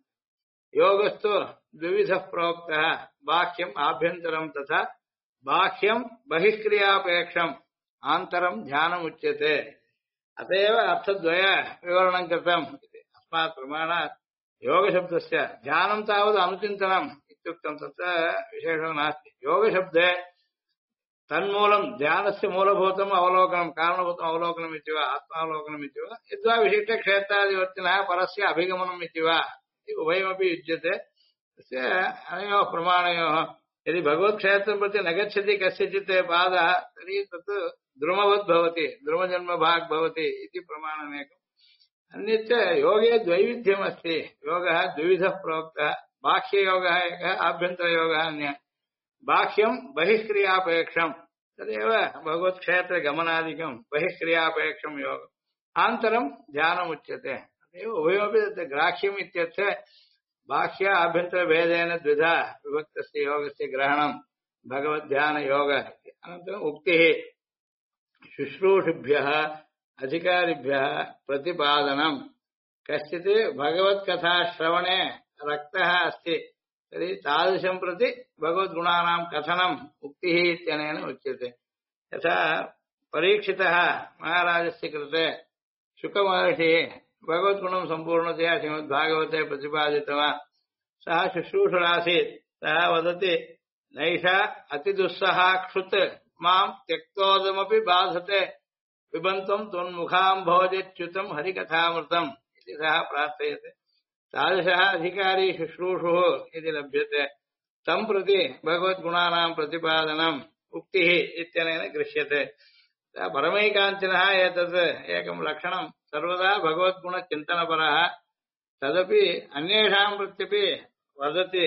योगस्तु द्विविधः प्रोक्तः बाह्यम् आभ्यन्तरं तथा बाह्यं बहिष्क्रियापेक्षम् आन्तरं ध्यानमुच्यते अतएव अर्थद्वय विवरणं कृतम् अस्मात् प्रमाणात् योगशब्दस्य ध्यानं तावत् अनुचिन्तनम् इत्युक्तं तत्र विशेषो नास्ति योगशब्दे तन्मूलं ध्यानस्य मूलभूतम् अवलोकनं कारणभूतम् अवलोकनम् इति वा आत्मावलोकनम् इति वा यद्वा विशिष्टक्षेत्रादिवर्तिनः परस्य अभिगमनम् इति वा उभयमपि युज्यते तस्य अनयोः प्रमाणयोः यदि भगवत्क्षेत्रं प्रति न गच्छति कस्यचित् पादः तर्हि तत् द्रुमवद् भवति द्रुमजन्मभाग् भवति इति प्रमाणमेकम् अन्यच्च योगे द्वैविध्यमस्ति योगः द्विविधः प्रोक्तः बाह्ययोगः एकः आभ्यन्तरयोगः अन्यः बाह्यं बहिष्क्रियापेक्षम् तदेव भगवत्क्षेत्रगमनादिकं बहिष्क्रियापेक्षं योगम् आन्तरं ध्यानमुच्यते तदेव उभयमपि तत् ग्राह्यम् इत्यर्थे बाह्य आभ्यन्तरभेदेन द्विधा विभक्तस्य योगस्य ग्रहणं भगवद्ध्यानयोगः अनन्तरम् उक्तिः शुश्रूषिभ्यः अधिकारिभ्यः प्रतिपादनं कश्चित् भगवत्कथाश्रवणे रक्तः अस्ति तर्हि तादृशं प्रति भगवद्गुणानां कथनम् उक्तिः इत्यनेन उच्यते यथा परीक्षितः महाराजस्य कृते शुकमहर्षिः भगवद्गुणं सम्पूर्णतया श्रीमद्भागवते प्रतिपादितवान् सः शुश्रूषुरासीत् सः वदति नैषा अतिदुस्सहा क्षुत् मां त्यक्तोदमपि बाधते पिबन्तं त्वन्मुखाम्भोजच्युतं हरिकथामृतम् इति सः प्रार्थयते तादृशः अधिकारी शुश्रूषुः यदि लभ्यते तं प्रति भगवद्गुणानां प्रतिपादनम् उक्तिः इत्यनेन गृह्यते परमैकान्तिनः एतत् एकं लक्षणं सर्वदा भगवद्गुणचिन्तनपरः तदपि अन्येषां प्रत्यपि वदति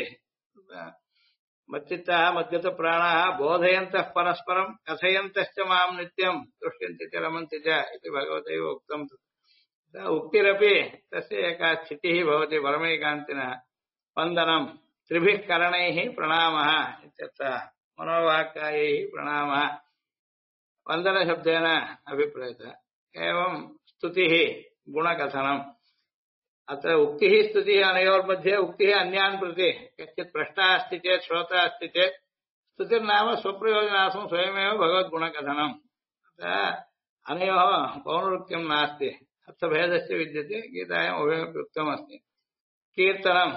मच्चित्ताः मद्गतप्राणाः बोधयन्तः परस्परं कथयन्तश्च मां नित्यं तुष्यन्ति च रमन्ति च इति भगवतैव उक्तम् उक्तिरपि तस्य एका स्थितिः भवति परमैकान्तिनः वन्दनं त्रिभिः करणैः प्रणामः इत्यर्थः मनोवाक्कायैः प्रणामः वन्दनशब्देन अभिप्रेतः एवं स्तुतिः गुणकथनम् अत्र उक्तिः स्तुतिः अनयोर्मध्ये उक्तिः अन्यान् प्रति कश्चित् पृष्टः अस्ति चेत् श्रोता अस्ति चेत् स्तुतिर्नाम स्वप्रयोजनार्थं स्वयमेव भगवद्गुणकथनम् अनयोः पौनरुक्त्यं नास्ति अर्थभेदस्य विद्यते गीतायाम् उभयमपि उक्तमस्ति कीर्तनं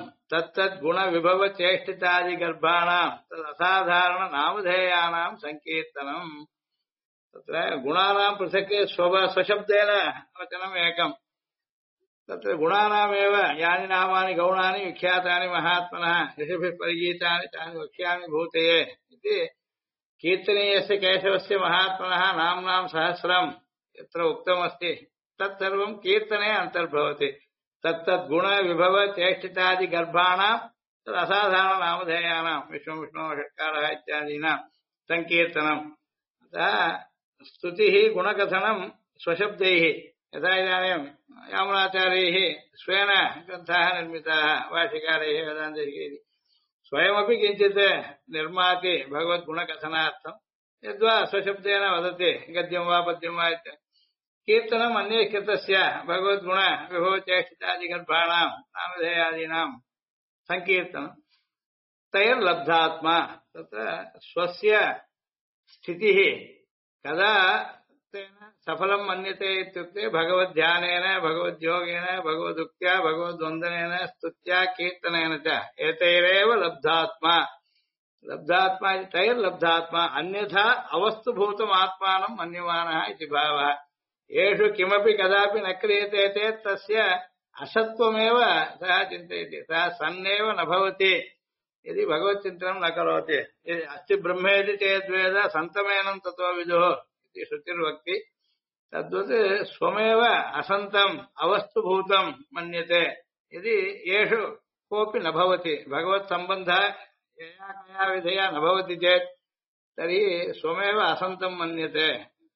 तत्तद्गुणविभवचेष्टितादिगर्भाणां तदसाधारणनामधेयानां सङ्कीर्तनम् तत्र गुणानां पृथक् स्वशब्देन वचनम् एकम् तत्र गुणानामेव यानि नामानि गौणानि विख्यातानि महात्मनः ऋषिभिः परिगीतानि तानि वक्ष्यामि भूतये इति कीर्तनीयस्य केशवस्य महात्मनः नाम्नां सहस्रम् यत्र उक्तमस्ति तत्सर्वं कीर्तने अन्तर्भवति तत्तद्गुण विभव चेष्टितादि गर्भाणां तदसाधारण नामधेयानां विष्णु विष्णु षट्कारः इत्यादीनां संकीर्तनम् अतः स्तुतिः गुणकथनं स्वशब्दैः यथा इदानीं यामुनाचार्यैः स्वेन ग्रन्थाः निर्मिताः भाष्यकारैः वेदान्तैः स्वयमपि किञ्चित् निर्माति भगवद्गुणकथनार्थं यद्वा स्वशब्देन वदति गद्यं वा पद्यं वा इत्यादि कीर्तनम् अन्ये कृतस्य भगवद्गुण विभवचेष्टितादिगर्भाणां नामधेयादीनां सङ्कीर्तनं तैर्लब्धात्मा तत्र स्वस्य स्थितिः कदा तेन सफलं मन्यते इत्युक्ते भगवद्ध्यानेन भगवद्योगेन भगवदुक्त्या भगवद्वन्दनेन स्तुत्या कीर्तनेन च एतैरेव लब्धात्मा लब्धात्मा तैर्लब्धात्मा अन्यथा अवस्तुभूतमात्मानं मन्यमानः इति भावः येषु किमपि कदापि न क्रियते चेत् तस्य असत्त्वमेव सः चिन्तयति सः सन्नेव न भवति यदि भगवच्चिन्तनं न करोति अस्ति ब्रह्मेति चेद्वेद सन्तमेनं ततो विदुः इति श्रुतिर्वक्ति तद्वत् स्वमेव असन्तम् अवस्तुभूतं मन्यते यदि येषु कोऽपि न भवति भगवत्सम्बन्धः यया कया विधया न भवति चेत् तर्हि स्वमेव असन्तं मन्यते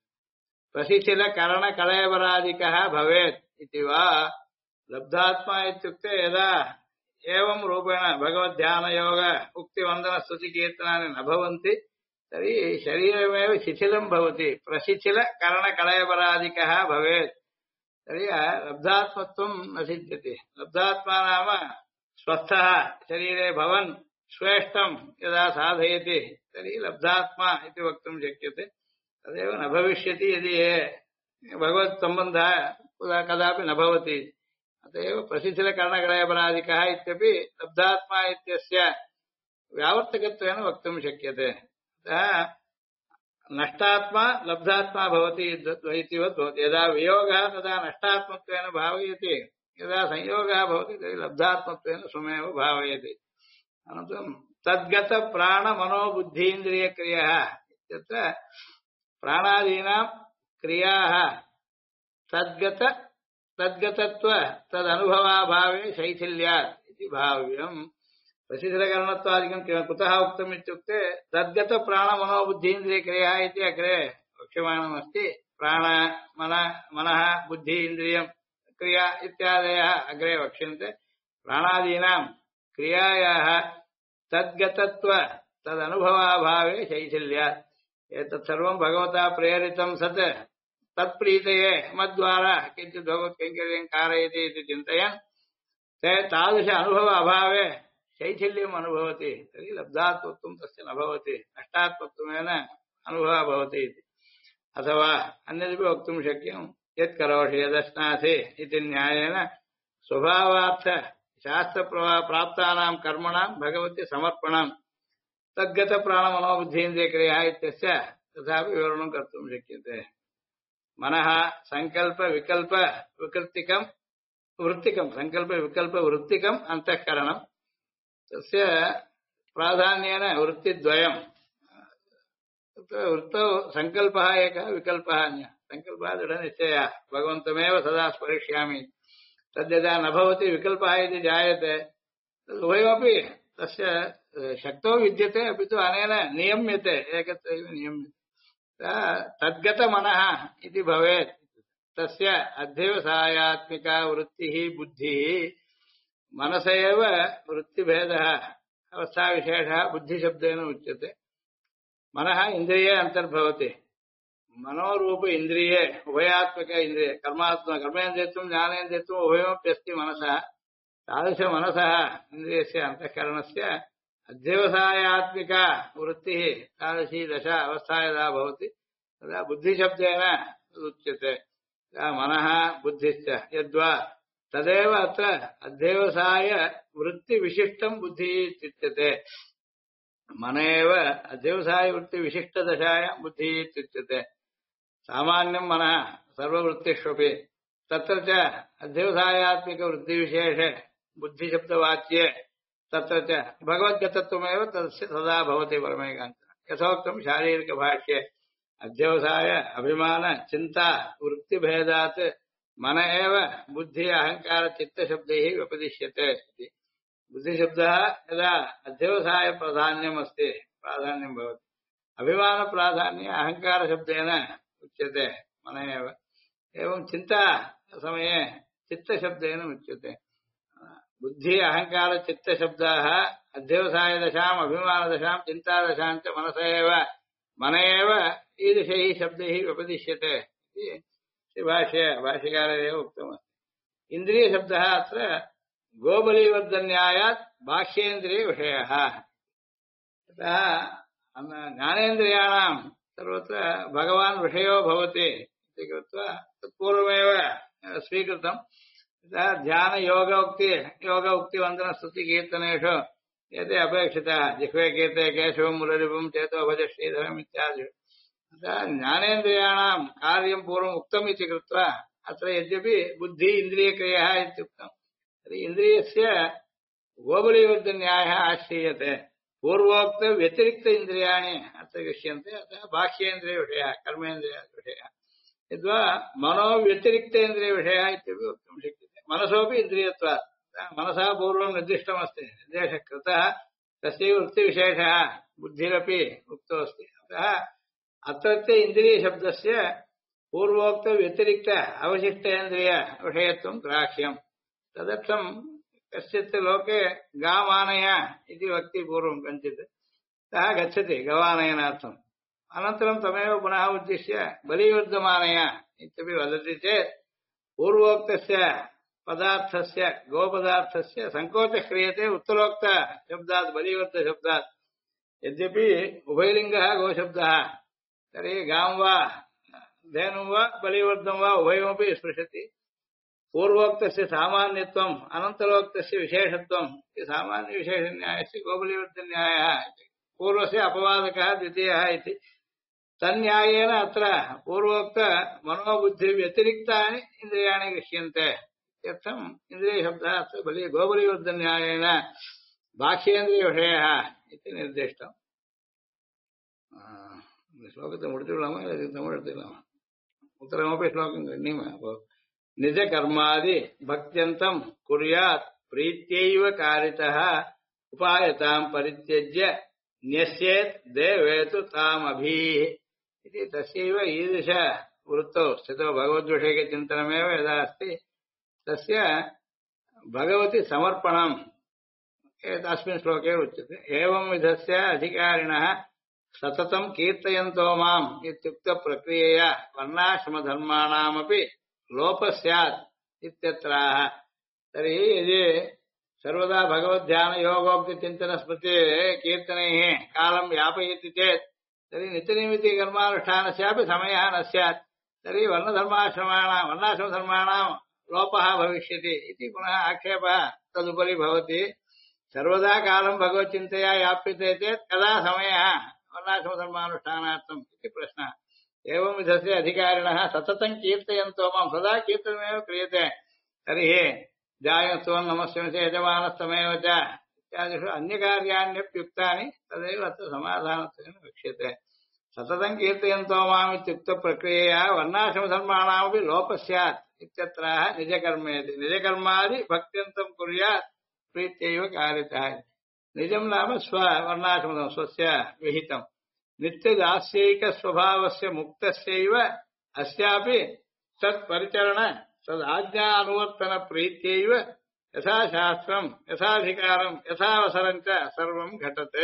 प्रशिथिलकरणकळेबरादिकः भवेत् इति वा लब्धात्मा इत्युक्ते यदा एवं रूपेण भगवद्ध्यानयोग उक्तिवन्दनस्तुतिकीर्तनानि न भवन्ति तर्हि शरीरमेव शिथिलं भवति प्रशिथिलकरणकळेबरादिकः भवेत् तर्हि लब्धात्मत्वं न सिद्ध्यति लब्धात्मा नाम स्वस्थः शरीरे भवन् श्वेष्टं यदा साधयति तर्हि लब्धात्मा इति वक्तुं शक्यते तदेव न भविष्यति यदि भगवत्सम्बन्धः कदापि न भवति अतएव प्रसिद्धिलकरणकळेबरादिकः इत्यपि लब्धात्मा इत्यस्य व्यावर्तकत्वेन वक्तुं शक्यते अतः नष्टात्मा लब्धात्मा भवति इतिवत् भवति यदा वियोगः तदा नष्टात्मत्वेन भावयति यदा संयोगः भवति तर्हि लब्धात्मत्वेन स्वमेव भावयति अनन्तरं तद्गत प्राणमनोबुद्धीन्द्रियक्रियः इत्यत्र प्राणादीनां क्रियाः तद्गतत्व तदनुभवाभावे शैथिल्यात् इति भाव्यम् प्रसिद्धकरणत्वादिकं कुतः उक्तम् इत्युक्ते तद्गत प्राणमनोबुद्धीन्द्रियक्रियाः इति अग्रे वक्ष्यमाणमस्ति प्राण मनः बुद्धि इन्द्रियं क्रिया इत्यादयः अग्रे वक्ष्यन्ते प्राणादीनां क्रियायाः तद्गतत्व तदनुभवाभावे शैथिल्यात् एतत् सर्वं भगवता प्रेरितं सत् तत्प्रीतये मद्वारा किञ्चित् भगवत्कैङ्कर्यं कारयति इति चिन्तयन् ते तादृश अनुभव अभावे शैथिल्यम् अनुभवति तर्हि लब्धात्मत्वं तस्य न भवति नष्टात्मत्वेन अनुभवः भवति इति अथवा अन्यदपि वक्तुं शक्यं यत् करोषि यदश्नासि इति न्यायेन स्वभावार्थ शास्त्रप्राप्तानां कर्मणां भगवति समर्पणं तद्गत प्राणमनोबुद्धीन्द्रियक्रियाः इत्यस्य तथापि विवरणं कर्तुं शक्यते मनः संकल्प विकल्प विकृतिकं वृत्तिकं संकल्प विकल्प वृत्तिकम् अंतःकरणं तस्य प्राधान्येन वृत्तिद्वयं वृत्तौ संकल्पः एकः विकल्पः अन्यः संकल्पः दृढनिश्चयः भगवन्तमेव सदा स्मरिष्यामि तद्यदा न भवति विकल्पः इति जायते उभयमपि तस्य शक्तौ विद्यते अपि तु अनेन नियम्यते एकत्रैव नियम्यते तद्गतमनः इति भवेत् तस्य अध्यवसायात्मिका वृत्तिः बुद्धिः मनस एव वृत्तिभेदः अवस्थाविशेषः बुद्धिशब्देन उच्यते मनः इन्द्रिये अन्तर्भवति मनोरूप इन्द्रिये उभयात्मक इन्द्रिये कर्मेन्द्रियत्वं ज्ञानेन्द्रियत्वम् उभयमप्यस्ति मनसः तादृश मनसः इन्द्रियस्य अन्तःकरणस्य अध्यवसायात्मिका वृत्तिः तादृशी दशा अवस्था यदा भवति तदा बुद्धिशब्देन उच्यते मनः बुद्धिश्च यद्वा तदेव अत्र अध्यवसाय वृत्तिविशिष्टं बुद्धिः इत्युच्यते मन एव अध्यवसाय वृत्तिविशिष्टदशायां बुद्धिः इत्युच्यते सामान्यं मनः सर्ववृत्तिष्वपि तत्र च अध्यवसायात्मिकवृत्तिविशेषे बुद्धिशब्दवाच्ये तत्र च भगवद्गतत्वमेव तस्य सदा भवति परमेकान्त यथोक्तं शारीरिकभाष्ये अध्यवसाय अभिमान चिन्ता वृत्तिभेदात् मन एव बुद्धि अहंकार चित्तशब्दैः व्यपदिश्यते इति बुद्धिशब्दः यदा अध्यवसाय प्राधान्यमस्ति प्राधान्यं भवति अभिमान प्राधान्य अहंकार शब्देन उच्यते मन एव एवं चिन्ता समये चित्तशब्देन उच्यते बुद्धि अहंकार चित्तशब्दाः अध्यवसायदशाम् अभिमानदशाम् चिन्तादशां च मन एव ईदृशैः शब्दैः व्यपदिश्यते इति भाष्यकारेण उक्तमस्ति इन्द्रियशब्दः अत्र गोबलीवर्धन्यायात् बाह्येन्द्रियविषयः अतः ज्ञानेन्द्रियाणां सर्वत्र भगवान् विषयो भवति इति कृत्वा तत्पूर्वमेव स्वीकृतम् अतः ध्यानयोग उक्तिवन्दनस्तुतिकीर्तनेषु एते अपेक्षिताः जिह्वे कीर्ते केशवं मुररिपुं चेतो भज श्रीधरम् इत्यादि अतः ज्ञानेन्द्रियाणां कार्यं पूर्वम् उक्तम् इति कृत्वा अत्र यद्यपि बुद्धि इन्द्रियक्रियः इत्युक्तम् तर्हि इन्द्रियस्य गोबलीवर्धन्यायः आश्रीयते पूर्वोक्त व्यतिरिक्त इन्द्रियाणि अत्र गृह्यन्ते अतः बाह्येन्द्रियविषयः कर्मेन्द्रियविषयः यद्वा मनोव्यतिरिक्तेन्द्रियविषयः इत्यपि वक्तुं शक्यते मनसोऽपि इन्द्रियत्वात् मनसा पूर्वं निर्दिष्टमस्ति निर्देशः कृतः तस्यैव वृत्तिविशेषः बुद्धिरपि उक्तोऽस्ति अतः अत्रत्य इन्द्रियशब्दस्य पूर्वोक्तव्यतिरिक्त अवशिष्टेन्द्रियविषयत्वं ग्राह्यम् तदर्थं कश्चित् लोके गामानय इति वक्ति पूर्वं कञ्चित् सः गच्छति गवानयनार्थम् अनन्तरं तमेव पुनः उद्दिश्य बलिवर्धमानय इत्यपि वदति चेत् पूर्वोक्तस्य पदार्थस्य गोपदार्थस्य सङ्कोचः क्रियते उत्तरोक्तशब्दात् बलिवर्धशब्दात् यद्यपि उभयलिङ्गः गोशब्दः तर्हि गां वा धेनुं वा बलिवर्धं वा उभयमपि स्पृशति पूर्वोक्तस्य सामान्यत्वम् अनन्तरोक्तस्य विशेषत्वम् इति सामान्यविशेषन्यायस्य गोबलीवर्धन्यायः पूर्वस्य अपवादकः द्वितीयः इति तन्यायेन अत्र पूर्वोक्त मनोबुद्धिव्यतिरिक्तानि इन्द्रियाणि गृह्यन्ते इत्यर्थम् इन्द्रियशब्दः अत्र गोबलीवर्धन्यायेन बाह्येन्द्रियविषयः इति निर्दिष्टम् श्लोकத்தை முடித்துவிடலாமா இல்லை தமிழ் எடுத்துக்கலாமா உத்தரமपि श्लोकं गण्यम् निज कर्मादि भक्त्यन्तं कुर्यात् प्रीत्यैव कारितः उपायतां परित्यज्य न्यस्येत् देवेतु तामभिः इति तस्यैव ईदृश वृत्तौ स्थितो भगवद्विषयकचिन्तनमेव यदा अस्ति तस्य भगवति समर्पणम् अस्मिन् श्लोके उच्यते एवं विधस्य अधिकारिणः सततं कीर्तयन्तो माम् इत्युक्तप्रक्रियया वर्णाश्रमधर्माणामपि लोपः स्यात् इत्यत्राह तर्हि यदि सर्वदा भगवद्ध्यान योगोक्तिचिन्तन स्मृति कीर्तनैः कालं यापयति चेत् तर्हि नित्यनिमित्ति कर्मानुष्ठानस्यापि समयः न स्यात् तर्हि वर्णाश्रमधर्माणां लोपः भविष्यति इति पुनः आक्षेपः तदुपरि भवति सर्वदा कालं भगवच्चिन्तया याप्यते चेत् कदा समयः वर्णाश्रमधर्मानुष्ठानार्थम् इति प्रश्नः एवं विधस्य अधिकारिणः सततं कीर्तयन्तो मां सदा कीर्तनमेव क्रियते तर्हि जायस्त्वं नमस्यंसे यजमानस्तमेव च इत्यादिषु अन्यकार्याण्यप्युक्तानि तदेव अत्र समाधानत्वेन वक्ष्यते सततं कीर्तयन्तो माम् इत्युक्तप्रक्रियया वर्णाश्रमधर्माणामपि लोपः स्यात् इत्यत्राह निजकर्मेति निजकर्मादि भक्त्यन्तं कुर्यात् प्रीत्यैव कारितः निजं नाम वर्णाश्रमधर्मं स्वस्य विहितम् नित्यदास्यैकस्वभावस्य मुक्तस्यैव अस्यापि तत्परिचरण तदाज्ञा अनुवर्तन प्रीत्यैव यथा शास्त्रं यथाधिकारं यथावसरं च सर्वं घटते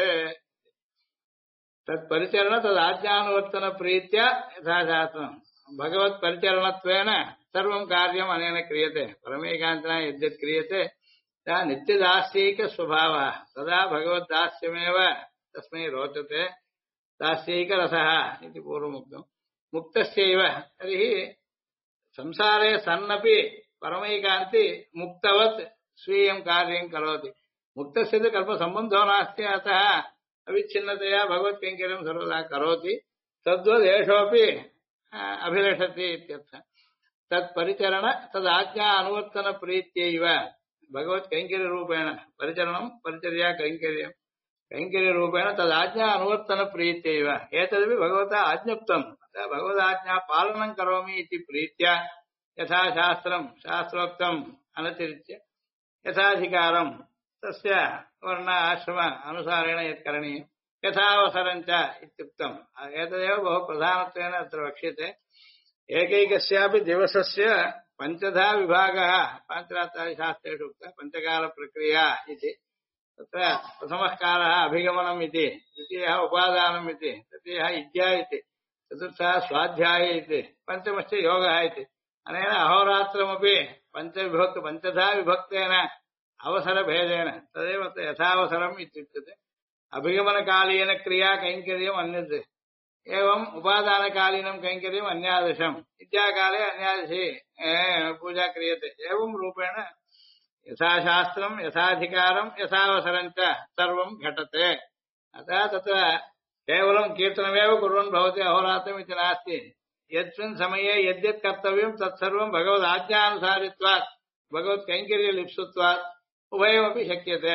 तत्परिचरण तदाज्ञानुवर्तन प्रीत्या यथा शास्त्रं भगवत्परिचरणत्वेन सर्वं कार्यम् अनेन क्रियते परमेकान्तेन यद्यत् क्रियते सः नित्यदास्यैकस्वभावः सदा भगवद्दास्यमेव तस्मै रोचते दास्यैकरसः इति पूर्वमुक्तम् मुक्तस्यैव तर्हि संसारे सन्नपि परमैकान्ति मुक्तवत् स्वीयं कार्यं करोति मुक्तस्य तु कर्मसम्बन्धो नास्ति अतः अविच्छिन्नतया भगवत्कैङ्कर्यं सर्वदा करोति तद्वद् एषोऽपि अभिलषति इत्यर्थः तत्परिचरण तदाज्ञा अनुवर्तन प्रीत्यैव भगवत् कैंकर्य रूपेण परिचरणं परिचर्या कैंकर्यं कैंकर्य रूपेण तदाज्ञा अनुवर्तन प्रीत्यैव एतदपि भगवता आज्ञप्तं भगवदाज्ञा पालनं करोमि इति प्रीत्या यथा शास्त्रं शास्त्रोक्तम् अनतिरिच्य यथाधिकारं तस्य वर्ण आश्रम अनुसारेण यत् करणीयं यथावसरं च इत्युक्तम् एतदेव बहु प्रधानत्वेन अत्र वक्ष्यते एकैकस्यापि दिवसस्य पञ्चधा विभागः पाञ्चरात्रादिशास्त्रेषु उक्तः पञ्चकालप्रक्रिया इति तत्र प्रथमः कालः अभिगमनम् इति द्वितीयः उपादानम् इति तृतीयः इद्या इति चतुर्थः स्वाध्याय इति पञ्चमश्च योगः इति अनेन अहोरात्रमपि पञ्चधा विभक्तेन अवसरभेदेन तदेव यथावसरम् इत्युच्यते अभिगमनकालीन क्रिया कैङ्कर्यम् अन्यत् एवम् उपादानकालीनं कैङ्कर्यम् अन्यादशम् विद्याकाले अन्यादशी पूजा क्रियते एवं रूपेण यथाशास्त्रं यथाधिकारं यथावसरं च सर्वं घटते अतः तत्र केवलं कीर्तनमेव कुर्वन् भवति अहोरात्रम् इति नास्ति यस्मिन् समये यद्यत् कर्तव्यं तत्सर्वं भगवदाज्ञानुसारित्वात् भगवत्कैङ्कर्यलिप्सुत्वात् उभयमपि शक्यते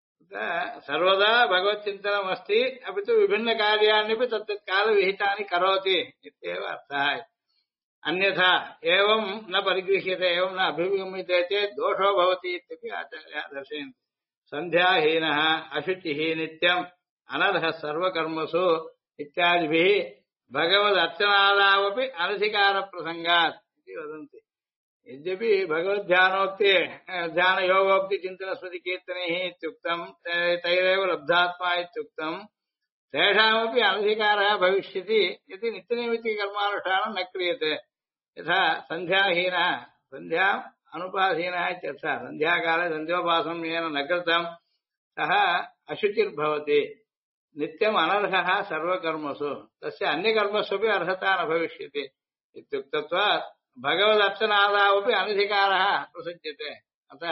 सर्वदा भगवच्चिन्तनम् अस्ति अपि तु विभिन्नकार्याण्यपि तत्तत् कालविहितानि करोति इत्येव अर्थः अन्यथा एवं न परिगृह्यते एवं न अभिगम्यते चेत् दोषो भवति इत्यपि आचार्याः दर्शयन्ति सन्ध्याहीनः अशुचिः नित्यम् अनर्हः सर्वकर्मसु इत्यादिभिः भगवदर्चनादावपि अनधिकारप्रसङ्गात् इति वदन्ति यद्यपि भगवद्ध्यानोक्ति ध्यानयोगोक्ति चिन्तनस्मृति कीर्तनैः इत्युक्तं तैरेव लब्धात्मा इत्युक्तं तेषामपि अनधिकारः भविष्यति यदि नित्यनैमित्तिककर्मानुष्ठानं न क्रियते यथा सन्ध्याहीनः सन्ध्याम् अनुपासीनः इत्यर्थः सन्ध्याकाले सन्ध्योपासनं येन न कृतं सः अशुचिर्भवति नित्यम् अनर्हः सर्वकर्मसु तस्य अन्यकर्मस्वपि अर्हता न भविष्यति इत्युक्तत्वात् भगवदर्चनादावपि अनधिकारः प्रसज्यते अतः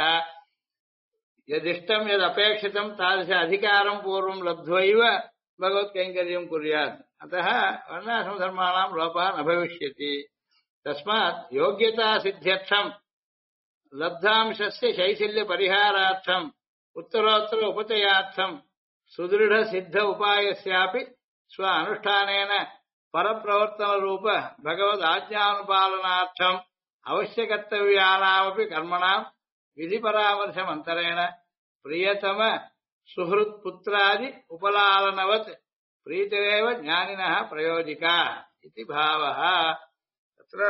यदिष्टं यदपेक्षितं तादृश अधिकारं पूर्वं लब्ध्वैव भगवत्कैङ्कर्यं कुर्यात् अतः वर्णाश्रमधर्माणां लोपः न भविष्यति तस्मात् योग्यतासिद्ध्यर्थं लब्धांशस्य शैथिल्यपरिहारार्थम् उत्तरोत्तर उपचयार्थं सुदृढसिद्ध उपायस्यापि स्व अनुष्ठानेन परप्रवर्तनरूप भगवदाज्ञानुपालनार्थम् अवश्यकर्तव्यानामपि कर्मणां विधिपरामर्शमन्तरेण प्रियतम सुहृत्पुत्रादि उपलालनवत् प्रीतिरेव ज्ञानिनः प्रयोजिका इति भावः तत्र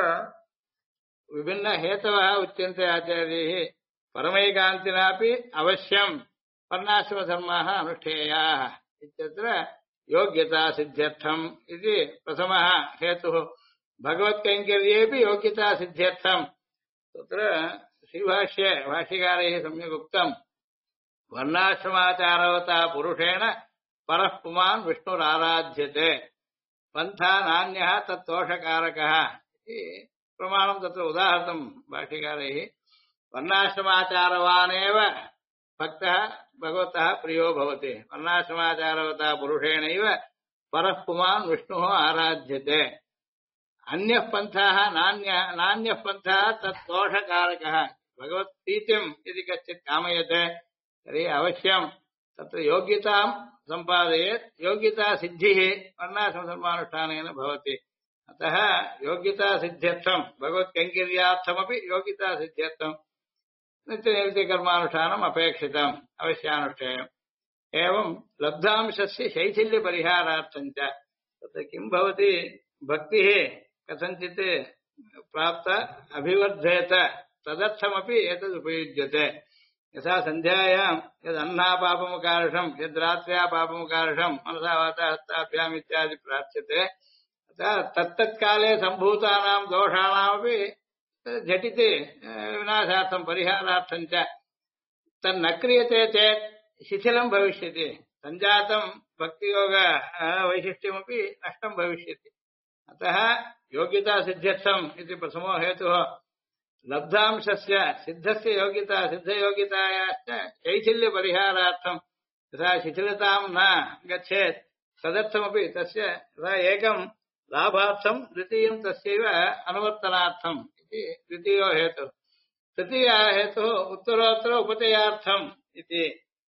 विभिन्नहेतवः उच्यन्ते आचार्यैः परमैकान्तिनापि अवश्यं वर्णाश्रमधर्माः अनुष्ठेयाः इत्यत्र योग्यतासिद्ध्यर्थम् इति प्रथमः हेतुः भगवत्कैङ्कर्येऽपि योग्यतासिद्ध्यर्थम् तत्र श्रीभाष्ये भाष्यकारैः सम्यक् उक्तम् वर्णाश्रमाचारवता पुरुषेण परः पुमान् विष्णुराराध्यते पन्था नान्यः तत्तोषकारकः इति प्रमाणं तत्र उदाहृतं भाष्यकारैः वर्णाश्रमाचारवानेव भक्तः भगवतः प्रियो भवति वर्णाश्रमाचारवता पुरुषेणैव परः पुमान् विष्णुः आराध्यते अन्यः पन्थाः नान्यः पन्थाः तत्तोषकारकः भगवत्प्रीतिम् यदि कश्चित् कामयते तर्हि अवश्यं तत्र योग्यतां सम्पादयेत् योग्यतासिद्धिः वर्णाश्रमधर्मानुष्ठानेन भवति अतः योग्यतासिद्ध्यर्थं भगवत्कैङ्कर्यार्थमपि योग्यतासिद्ध्यर्थं नित्यनैमित्तिकर्मानुष्ठानम् अपेक्षितम् अवश्यानुष्ठेयम् एवं लब्धांशस्य शैथिल्यपरिहारार्थं च तत्र किं भवति भक्तिः कथञ्चित् प्राप्त अभिवर्धेत तदर्थमपि एतद् उपयुज्यते यथा सन्ध्यायां यदन्नापापमुकार्षं यद्रात्र्या पापमुकार्षं मनसा वाचा हस्ताभ्याम् इत्यादि प्रार्थ्यते तत्तत्काले सम्भूतानां दोषाणामपि झटिति विनाशार्थं परिहारार्थं च तन्न क्रियते चेत् शिथिलं भविष्यति सञ्जातं भक्तियोग वैशिष्ट्यमपि नष्टं भविष्यति अतः योग्यतासिद्ध्यर्थम् इति प्रथमो हेतुः लब्धांशस्य सिद्धस्य योग्यता सिद्धयोग्यतायाश्च शैथिल्यपरिहारार्थं यथा शिथिलतां न गच्छेत् तदर्थमपि तस्य यथा एकं लाभार्थम द्वितीयं तस्यैव अनुवर्तनार्थम इति द्वितीयो हेतु तृतीया हेतु उत्तरोत्तर उपचयार्थम इति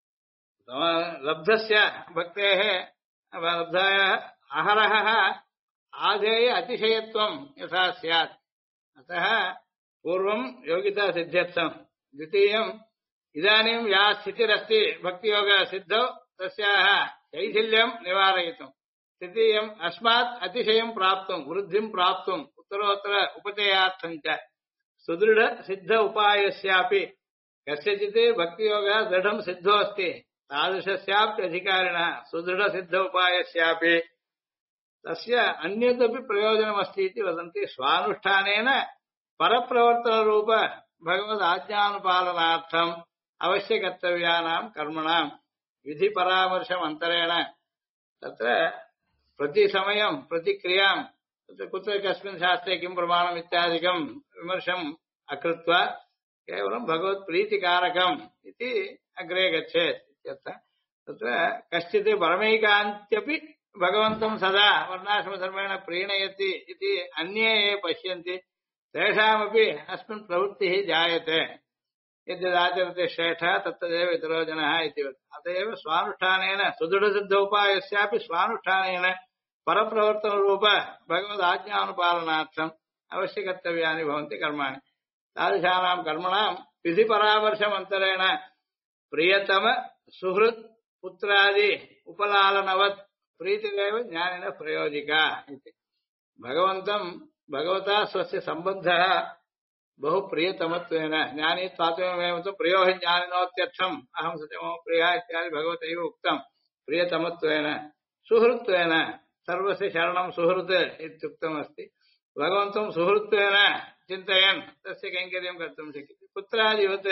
लब्धस्य भक्तेः लब्धायाः अहरहः आधेय अतिशयत्वं यथा स्यात् अतः पूर्वं योगिता सिद्ध्यर्थं द्वितीयम् इदानीं या स्थितिरस्ति भक्तियोग सिद्धौ तस्याः शैथिल्यं निवारयितुं तृतीयम् अस्मात् अतिशयं प्राप्तुं वृद्धिं प्राप्तुं उत्तरोत्तर उपचयार्थं च सुदृढ सिद्ध उपायस्यापि कस्यचित् भक्तियोगः दृढं सिद्धोऽस्ति तादृशस्याप्यधिकारिणः सुदृढ सिद्ध उपायस्यापि तस्य अन्यदपि प्रयोजनमस्ति इति वदन्ति स्वानुष्ठानेन परप्रवर्तनरूप भगवदाज्ञानुपालनार्थम् अवश्यकर्तव्यानां कर्मणां विधिपरामर्शमन्तरेण तत्र प्रतिसमयं प्रतिक्रियां तत्र कुत्र कस्मिन् शास्त्रे किं प्रमाणम् इत्यादिकं विमर्शम् अकृत्वा केवलं भगवत्प्रीतिकारकम् इति अग्रे गच्छेत् इत्यर्थः तत्र कश्चित् परमैकान्त्यपि भगवन्तं सदा वर्णाश्रमधर्मेण प्रीणयति इति अन्ये ये पश्यन्ति तेषामपि अस्मिन् प्रवृत्तिः जायते यद्यदाचरते श्रेष्ठः तत्तदेव इतरो जनः इति अत एव स्वानुष्ठानेन सुदृढसिद्ध उपायस्यापि स्वानुष्ठानेन परप्रवर्तनरूप भगवदाज्ञानुपालनार्थम् अवश्यकर्तव्यानि भवन्ति कर्माणि तादृशानां कर्मणां विधिपरामर्शमन्तरेण प्रियतम सुहृत् पुत्रादि उपलालनवत् प्रीतिरेव ज्ञानिनः प्रयोजिका इति भगवन्तं भगवता स्वस्य सम्बन्धः बहु प्रियतमत्वेन ज्ञानी त्वात्मेव तु प्रियो हि ज्ञानिनोत्यर्थम् अहं सत्यमो प्रियः इत्यादि भगवतैव उक्तं प्रियतमत्वेन सुहृत्वेन सर्वस्य शरणं सुहृत् इत्युक्तमस्ति भगवन्तं सुहृत्वेन चिन्तयन् तस्य कैङ्कर्यं कर्तुं शक्यते पुत्रादिवत्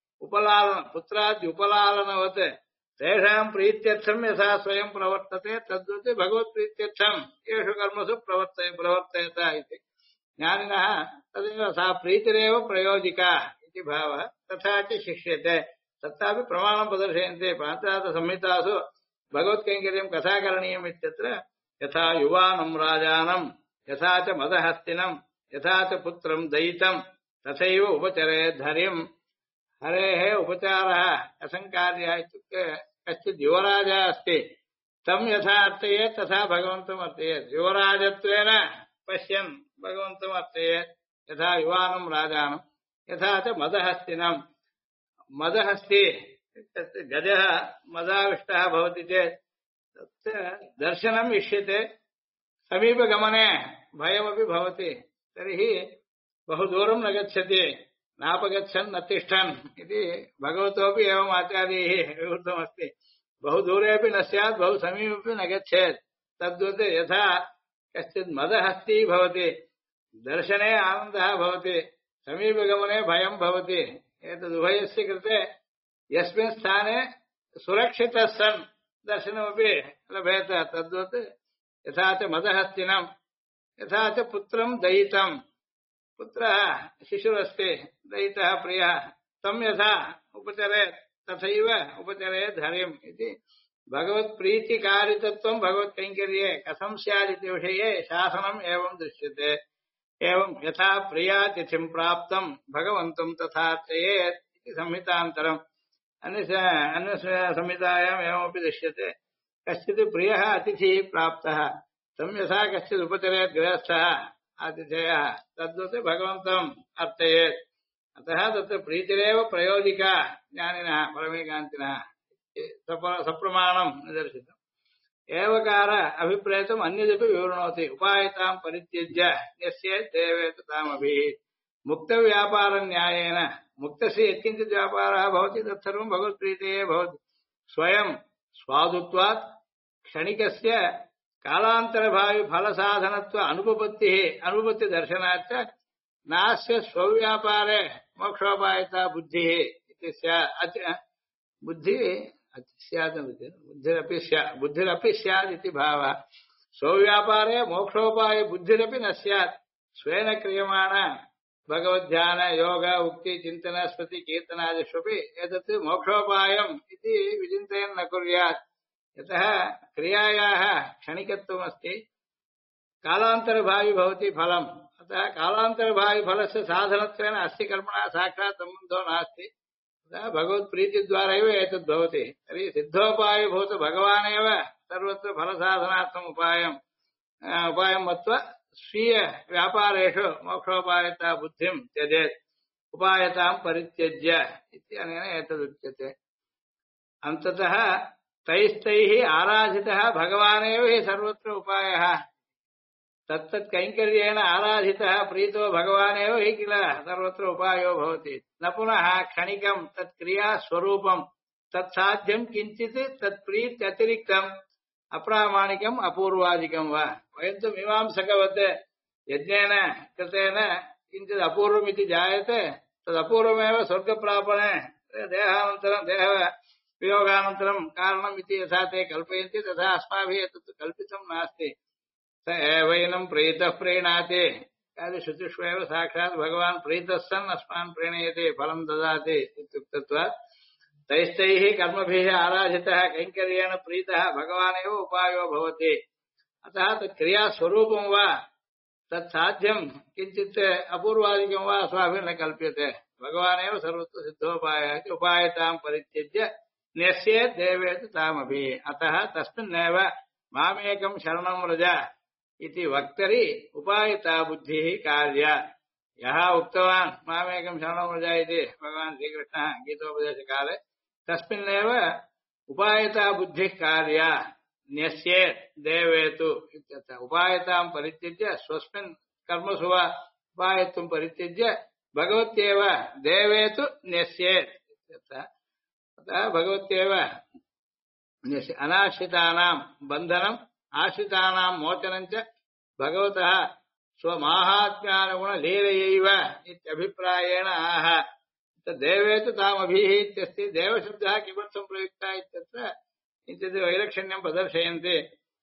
पुत्राद्युपलालनवत् तेषां प्रीत्यर्थं यथा स्वयं प्रवर्तते तद्वत् भगवत्प्रीत्यर्थम् येषु कर्मसु प्रवर्तयत इति ज्ञानिनः तदेव सा प्रीतिरेव प्रयोजिका इति भावः तथा च शिष्यते तत्रापि प्रमाणं प्रदर्शयन्ति पाञ्चरात्रसंहितासु भगवत्कैङ्कर्यं कथा करणीयम् इत्यत्र यथा युवानं राजानं यथा च मदहस्तिनं यथा च पुत्रं दयितं तथैव उपचरेत् हरिम् हरेः उपचारः असङ्कार्यः इत्युक्ते कश्चित् युवराजः अस्ति तं यथा अर्थयेत् तथा भगवन्तम् अर्थयेत् युवराजत्वेन पश्यन् भगवन्तम् अर्थयेत् यथा युवानं राजानं यथा च मदहस्तिनं मदहस्ति गजः मदाविष्टः भवति चेत् तस्य दर्शनम् इष्यते समीपगमने भयमपि भवति तर्हि बहु दूरं न गच्छति नापगच्छन् न तिष्ठन् इति भगवतोपि एवम् आचार्यैः विवृतमस्ति बहु दूरेऽपि न स्यात् बहु समीपे न गच्छेत् तद्वत् यथा कश्चित् मदहस्ती भवति दर्शने आनन्दः भवति समीपगमने भयं भवति एतदुभयस्य कृते यस्मिन् स्थाने सुरक्षितः सन् दर्शनमपि लभेत तद्वत् यथा च मदहस्तिनं यथा च पुत्रं दयितं पुत्रः शिशुरस्ति दयितः प्रियः तं यथा उपचरेत् तथैव उपचरेत् हरिम् इति भगवत्प्रीतिकारितत्वं भगवत्कैङ्कर्ये कथं स्यादिति विषये शासनम् एवं दृश्यते एवं यथा प्रियातिथिं प्राप्तं भगवन्तं तथार्चयेत् इति संहितान्तरम् अन्यस्यां संहितायाम् एवमपि दृश्यते कश्चित् प्रियः अतिथिः प्राप्तः तं यथा कश्चित् उपचरेत् गृहस्थः आतिथेयः तद्वत् भगवन्तम् अर्थयेत् अतः तत्र प्रीतिरेव प्रयोजिका ज्ञानिनः परमैकान्तिनः सप्रमाणं निदर्शितम् एवकार अभिप्रेतम् अन्यदपि विवृणोति उपायतां परित्यज्य यस्य देवेत तामभिः मुक्तव्यापारन्यायेन मुक्तस्य यत्किञ्चित् व्यापारः भवति तत्सर्वं भगवत्प्रीतेः भवति स्वयं स्वादुत्वात् क्षणिकस्य कालान्तरभावि फलसाधनत्व अनुपत्तिदर्शनाच्च नास्य स्वव्यापारे मोक्षोपायता बुद्धिः इति बुद्धिरपि स्यात् इति भावः स्वव्यापारे मोक्षोपाय बुद्धिरपि न स्यात् स्वेन क्रियमाण भगवद्ध्यान योग उक्ति चिन्तन स्मृति कीर्तनादिष्वपि एतत् मोक्षोपायम् इति विचिन्तयन् न कुर्यात् यतः क्रियायाः क्षणिकत्वमस्ति कालान्तरभावी भवति फलम् अतः कालान्तरभावी फलस्य साधनत्वेन अस्य कर्मणा साक्षात् सम्बन्धो नास्ति अतः भगवत्प्रीतिद्वारा एव एतद् भवति तर्हि सिद्धोपायभूत भगवानेव सर्वत्र फलसाधनार्थम् उपायं मत्वा स्वीय व्यापारेषु मोक्षोपायता बुद्धिं त्यजेत् उपायतां परित्यज्य इति अनेन एतदुच्यते अन्ततः तैस्तैः आराधितः भगवानेव हि सर्वत्र उपायः तत्तत् कैङ्कर्येण आराधितः प्रीतो भगवानेव हि किल सर्वत्र उपायो भवति न पुनः क्षणिकं तत्क्रियास्वरूपं तत्साध्यं किञ्चित् तत्प्रीत्यतिरिक्तम् अप्रामाणिकम् अपूर्वादिकं वा वयं तु मीमांसकवत् यज्ञेन कृतेन किञ्चित् अपूर्वमिति जायते तदपूर्वमेव स्वर्गप्रापणे देहानन्तरं देहवियोगानन्तरं कारणम् इति यथा ते कल्पयन्ति तथा अस्माभिः एतत् कल्पितं नास्ति स एवैनं प्रीतः प्रीणाति इत्यादि श्रुतिष्वेव साक्षात् भगवान् प्रीतः सन् अस्मान् प्रीणयति फलं ददाति इत्युक्तत्वात् तैस्तैः कर्मभिः आराधितः कैङ्कर्येण प्रीतः भगवानेव उपायो भवति अतः तत्क्रियास्वरूपं वा तत्साध्यं किञ्चित् अपूर्वादिकं वा अस्माभिः न कल्प्यते भगवानेव सर्वत्र सिद्धोपायः इति उपायतां परित्यज्य न्यस्येत् देवेत् तामभि अतः तस्मिन्नेव मामेकं शरणं व्रज इति वक्तरि उपायता बुद्धिः कार्या यः उक्तवान् मामेकं शरणं व्रज इति भगवान् श्रीकृष्णः गीतोपदेशकाले तस्मिन्नेव उपायता बुद्धिः कार्या न्यस्येत् देवेतु इत्यर्थः उपायतां परित्यज्य स्वस्मिन् कर्मसु वा उपायत्वं परित्यज्य भगवत्येव देवेतु न्यस्येत् इत्यर्थः अतः भगवत्येव अनाश्रितानां बन्धनम् आश्रितानां मोचनं च भगवतः स्वमाहात्म्यानुगुणलीलयैव इत्यभिप्रायेण आह देवेतु तामभिः इत्यस्ति देवशब्दः किमर्थं प्रयुक्तः इत्यत्र किञ्चित् वैलक्षण्यं प्रदर्शयन्ति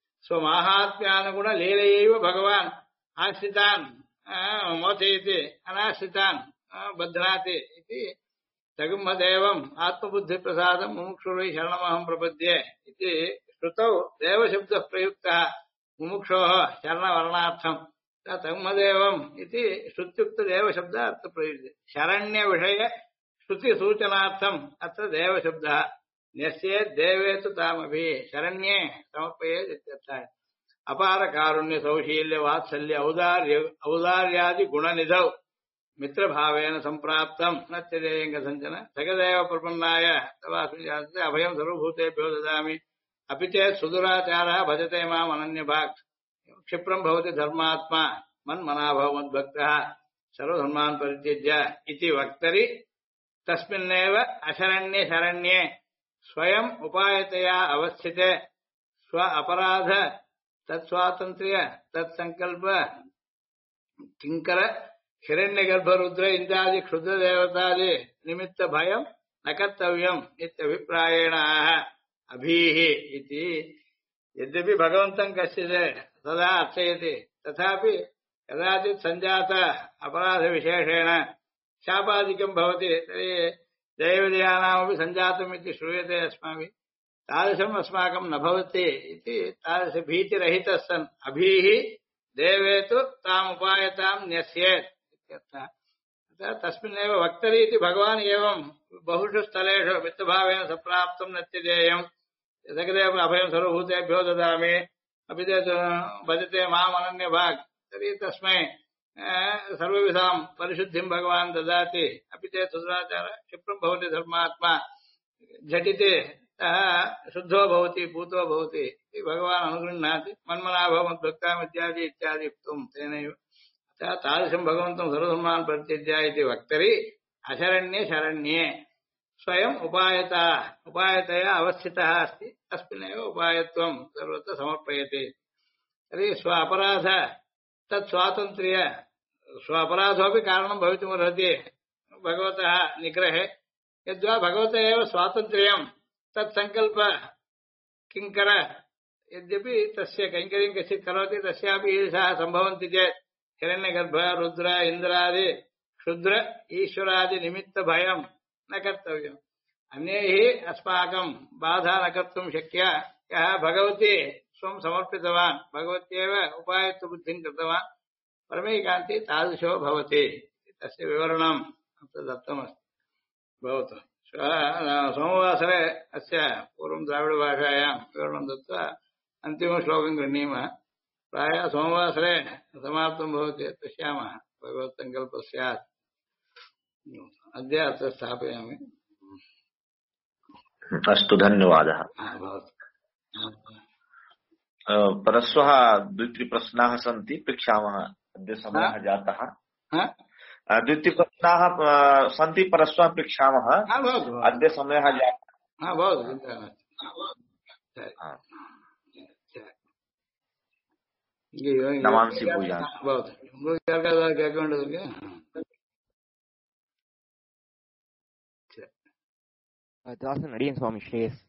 स्वमाहात्म्यानुगुणलीलयैव भगवान् आश्रितान् मोचयति अनाश्रितान् बध्नाति इति तगुम्मदेवम् आत्मबुद्धिप्रसादं मुमुक्षुर्वै शरणमहं प्रपद्ये इति श्रुतौ देवशब्दः प्रयुक्तः मुमुक्षोः शरणवर्णार्थम् तगुम्मदेवम् इति श्रुत्युक्तदेवशब्दः अत्र प्रयुज्यते शरण्यविषय श्रुतिसूचनार्थम् अत्र देवशब्दः न्यस्येत् देवेतु तामभिः शरण्ये समर्पयेत् इत्यर्थः अपारकारुण्यसौशील्यवात्सल्य औदार्यादिगुणनिधौ मित्रभावेन सम्प्राप्तं न त्यजेयङ्गसञ्चन जगदेव प्रपन्नाय तवास्मिन् अभयं सर्वभूतेभ्यो ददामि अपि चेत् सुदुराचारः भजते माम् अनन्यभाक् क्षिप्रं भवति धर्मात्मा मन्मनाभव मद्भक्तः सर्वधर्मान् परित्यज्य इति वक्तरि तस्मिन्नेव अशरण्ये शरण्ये स्वयं उपायतया अवस्थिते स्व अपराध तत्स्वातन्त्र्य तत्संकल्प किंकर हिरण्यगर्भरुद्र इंद्रादि क्षुद्र देवतादि निमित्त भयं न कर्तव्यम् इत्यभिप्रायेण आह अभीः इति यद्यपि भगवन्तं कश्चित् तदा अर्चयति तथापि कदाचित् सञ्जात अपराधविशेषेण शापादिकं भवति तर्हि जयविजयानामपि सञ्जातम् इति श्रूयते अस्माभिः तादृशम् अस्माकं न भवति इति तादृशभीतिरहितः सन् अभीः देवेतु ताम् उपायतां न्यस्येत् इत्यर्थः अतः तस्मिन्नेव वक्तरि इति भगवान् एवं बहुषु स्थलेषु वित्तभावेन सप्राप्तं न त्यजेयम् जगदेव अभयं सर्वभूतेभ्यो ददामि अपि चेत् भजते माम् अनन्यभाक् तर्हि तस्मै सर्वविधां परिशुद्धिं भगवान् ददाति अपि चेत् सुदुराचारः क्षिप्रं भवति धर्मात्मा झटिति शुद्धो भवति पूतो भवति इति भगवान् अनुगृह्णाति मन्मनाभव मद्भक्ताम् इत्यादि इत्यादि उक्तं तेनैव अतः तादृशं भगवन्तं सर्वधर्मान् परित्यज्य इति वक्तरि अशरण्ये शरण्ये स्वयं उपायतया अवस्थितः अस्ति तस्मिन्नेव उपायत्वं सर्वत्र समर्पयति तर्हि स्व अपराध तत्स्वातन्त्र्य स्व अपराधोऽपि कारणं भवितुमर्हति भगवतः निग्रहे यद्वा भगवतः एव स्वातन्त्र्यं तत्सङ्कल्प किङ्कर यद्यपि तस्य कैङ्कर्यं कश्चित् करोति तस्यापि ईर्षाः सम्भवन्ति चेत् हिरण्यगर्भ रुद्र इन्द्रादि क्षुद्र ईश्वरादि निमित्तभयं न कर्तव्यम् अन्यैः अस्माकं बाधा न कर्तुं शक्या यः भगवती ஸ்வம் சமர்ப்பித்தவான் பகவத்யேவ உபாயத்து புத்திம் கிருத்தவான் परमैकान्ति तादृशो भवति तस्य विवरणं दत्तमस्ति भवतु सोमवासरे अस्य पूर्वं द्राविडभाषायां विवरणं दत्त्वा अन्तिमश्लोकं गृह्णीमः प्रायः सोमवासरे समाप्तं भवति चेत् पश्यामः भगवत्सङ्कल्पः स्यात् अद्य अत्र स्थापयामि अस्तु धन्यवादः भवतु परश्वः द्वित्रिप्रश्नाः सन्ति पृच्छामः अद्य समयः जातः द्वित्रिप्रश्नाः सन्ति परश्वः पृच्छामः अद्य समयः जातः भवतु चिन्ता नास्ति नमांसि भूयान् भवतु உங்களுக்கு கேட்க வேண்டியது இருக்கு தாசன் அடியன் சுவாமி ஸ்ரேயஸ்